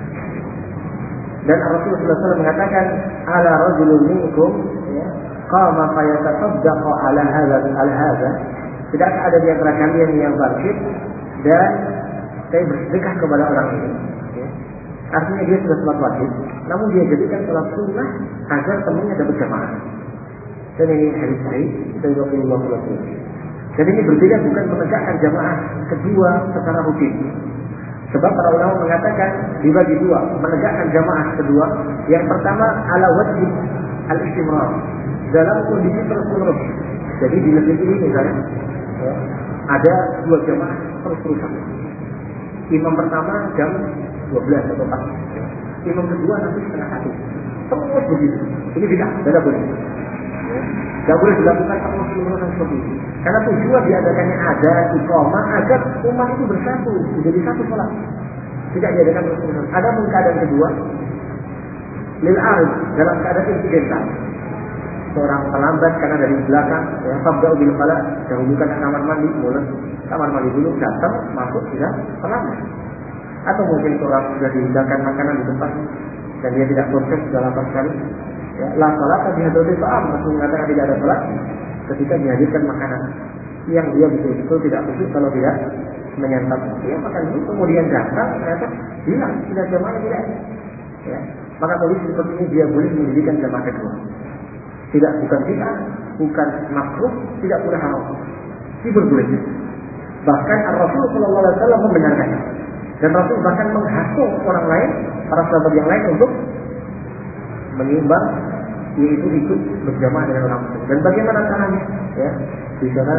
Dan Rasulullah shallallahu alaihi wasallam mengatakan, ala rajulun minkum, qama fayatasaddaqu ala hadza ala hadza. Tidakkah ada di antara kalian yang bangkit dan saya bersedekah kepada orang ini? Ya. Artinya dia sudah sholat wajib, namun dia jadikan sholat sunnah agar temannya dapat jamaah. Dan ini hadis sahih dari Rasulullah shallallahu alaihi wasallam. Dan ini berbeda bukan menegakkan jamaah kedua secara rutin. Sebab para ulama mengatakan dibagi dua, menegakkan jamaah kedua. Yang pertama ala wajib al-istimrar, dalam kondisi terus-menerus. Jadi di negeri ini misalnya ya, ada dua jamaah terus-terusan. Imam pertama jam dua belas atau empat. Imam kedua nanti setengah satu. Terus begitu. Ini tidak, tidak boleh. Tidak boleh dilakukan terus-menerus seperti itu. Karena tujuan diadakannya ada iqamah agar umat itu bersatu, menjadi satu sholat. Tidak diadakan terus-menerus. Ada pun keadaan kedua, lil arid, dalam keadaan insidental. Seorang terlambat karena dari belakang, ya, fabda'u bil qala, dahulukan kamar mandi, mulai kamar mandi dulu, datang, masuk, tidak terlambat. Atau mungkin seorang sudah dihidangkan makanan di tempat dan dia tidak proses, sudah lapar sekali. Ya, la salat di hadrotil ta'am, Rasul mengatakan tidak ada salat ketika dihadirkan makanan yang dia betul-betul tidak khusyuk kalau tidak menyantap. Dia makan dulu, kemudian datang, ternyata hilang, tidak jamaah tidak. Ya, maka kondisi seperti ini dia boleh mendirikan jamaah kedua. Tidak, bukan bid'ah, bukan makruh, tidak pula haram. Diperbolehkan. Bahkan Rasul Shallallahu Alaihi Wasallam membenarkannya. Dan Rasul bahkan menghasung orang lain, para sahabat yang lain untuk menyumbang, yaitu ikut berjamaah dengan orang muslim. Dan bagaimana caranya? Ya, di sana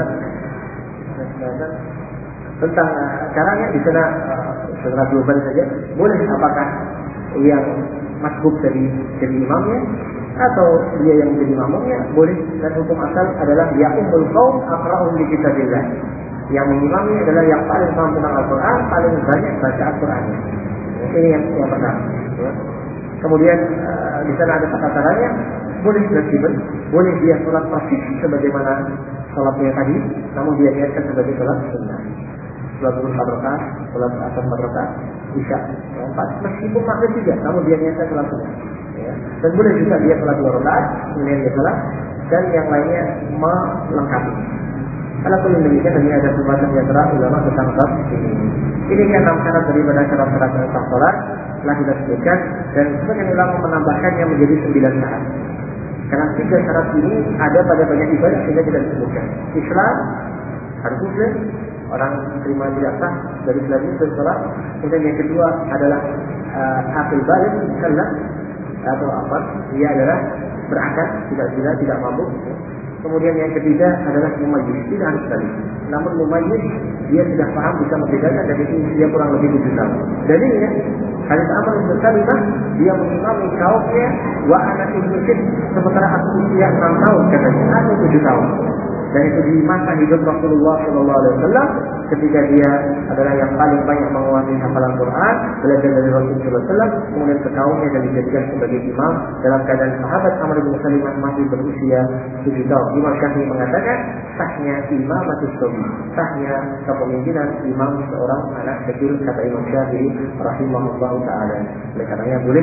tentang caranya di sana secara global saja. Boleh apakah yang masbuk dari jadi imamnya atau dia yang menjadi makmumnya, boleh. Dan hukum asal adalah ya ummul qaum aqra'uhum li kitabillah. Yang mengimami adalah yang paling paham tentang Al-Quran, paling banyak baca Al-Qurannya. Ini yang, yang pertama. Ya. Kemudian uh, di sana ada tata caranya, boleh fleksibel, boleh dia sholat persis sebagaimana sholatnya tadi, namun dia niatkan sebagai sholat sunnah. Sholat zuhur empat rakaat, sholat asar empat rakaat, isya empat, meskipun maghrib juga, namun dia niatkan sholat sunnah. Ya. Dan boleh juga dia sholat dua rakaat, kemudian dia sholat, dan yang lainnya melengkapi. Kalau pun demikian, ini ada semacam jadwal ulama tentang bab ini. Ini kan enam syarat daripada syarat-syarat tentang sholat telah kita sebutkan, dan sebagian ulama menambahkannya menjadi sembilan syarat. Karena tiga syarat ini ada pada banyak ibadah sehingga tidak disebutkan. Islam harus muslim, orang terima tidak sah dari Islam itu sholat. Kemudian yang kedua adalah uh, akil balik, salat atau apa? Dia adalah berakal, tidak gila, tidak mabuk. Kemudian yang ketiga adalah mumayyiz, tidak harus tadi. Namun mumayyiz dia sudah paham, bisa membedakan, dan itu dia kurang lebih tujuh tahun. Dan ini ya, hadis Amr bin Salimah, dia mengimami kaumnya wa ana ibnu sid, sementara aku usia enam tahun katanya, atau tujuh tahun. Dan itu di masa hidup Rasulullah Shallallahu Alaihi Wasallam, ketika dia adalah yang paling banyak menguasai hafalan Quran, belajar dari Rasulullah Shallallahu Alaihi Wasallam, kemudian ke kaumnya dan dijadikan sebagai imam dalam keadaan sahabat Amr bin Salimah masih berusia tujuh tahun. Imam Syafi'i mengatakan sahnya imam atau sobi, sahnya kepemimpinan imam seorang anak kecil, kata Imam Syafi'i rahimahullah taala. Oleh karenanya boleh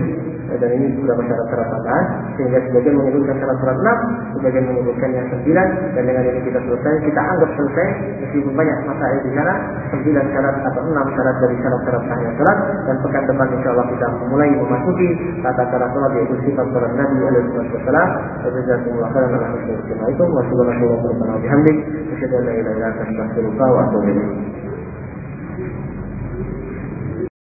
dan ini beberapa syarat-syarat tambahan, sehingga sebagian menyebutkan syarat-syarat enam, sebagian menyebutkan yang sembilan, dan dengan ini kita selesai, kita anggap selesai, meskipun banyak masalah di sana, sembilan syarat atau enam syarat dari syarat-syarat sahnya salat, dan pekan depan insya Allah kita mulai memasuki tata cara salat yaitu sifat salat Nabi alaihi wasallam. Jazakumullah khairan ala husnul istimaikum wa subhanallahi wa bihamdihi, asyhadu an la ilaha illa anta astaghfiruka wa atubu ilaik.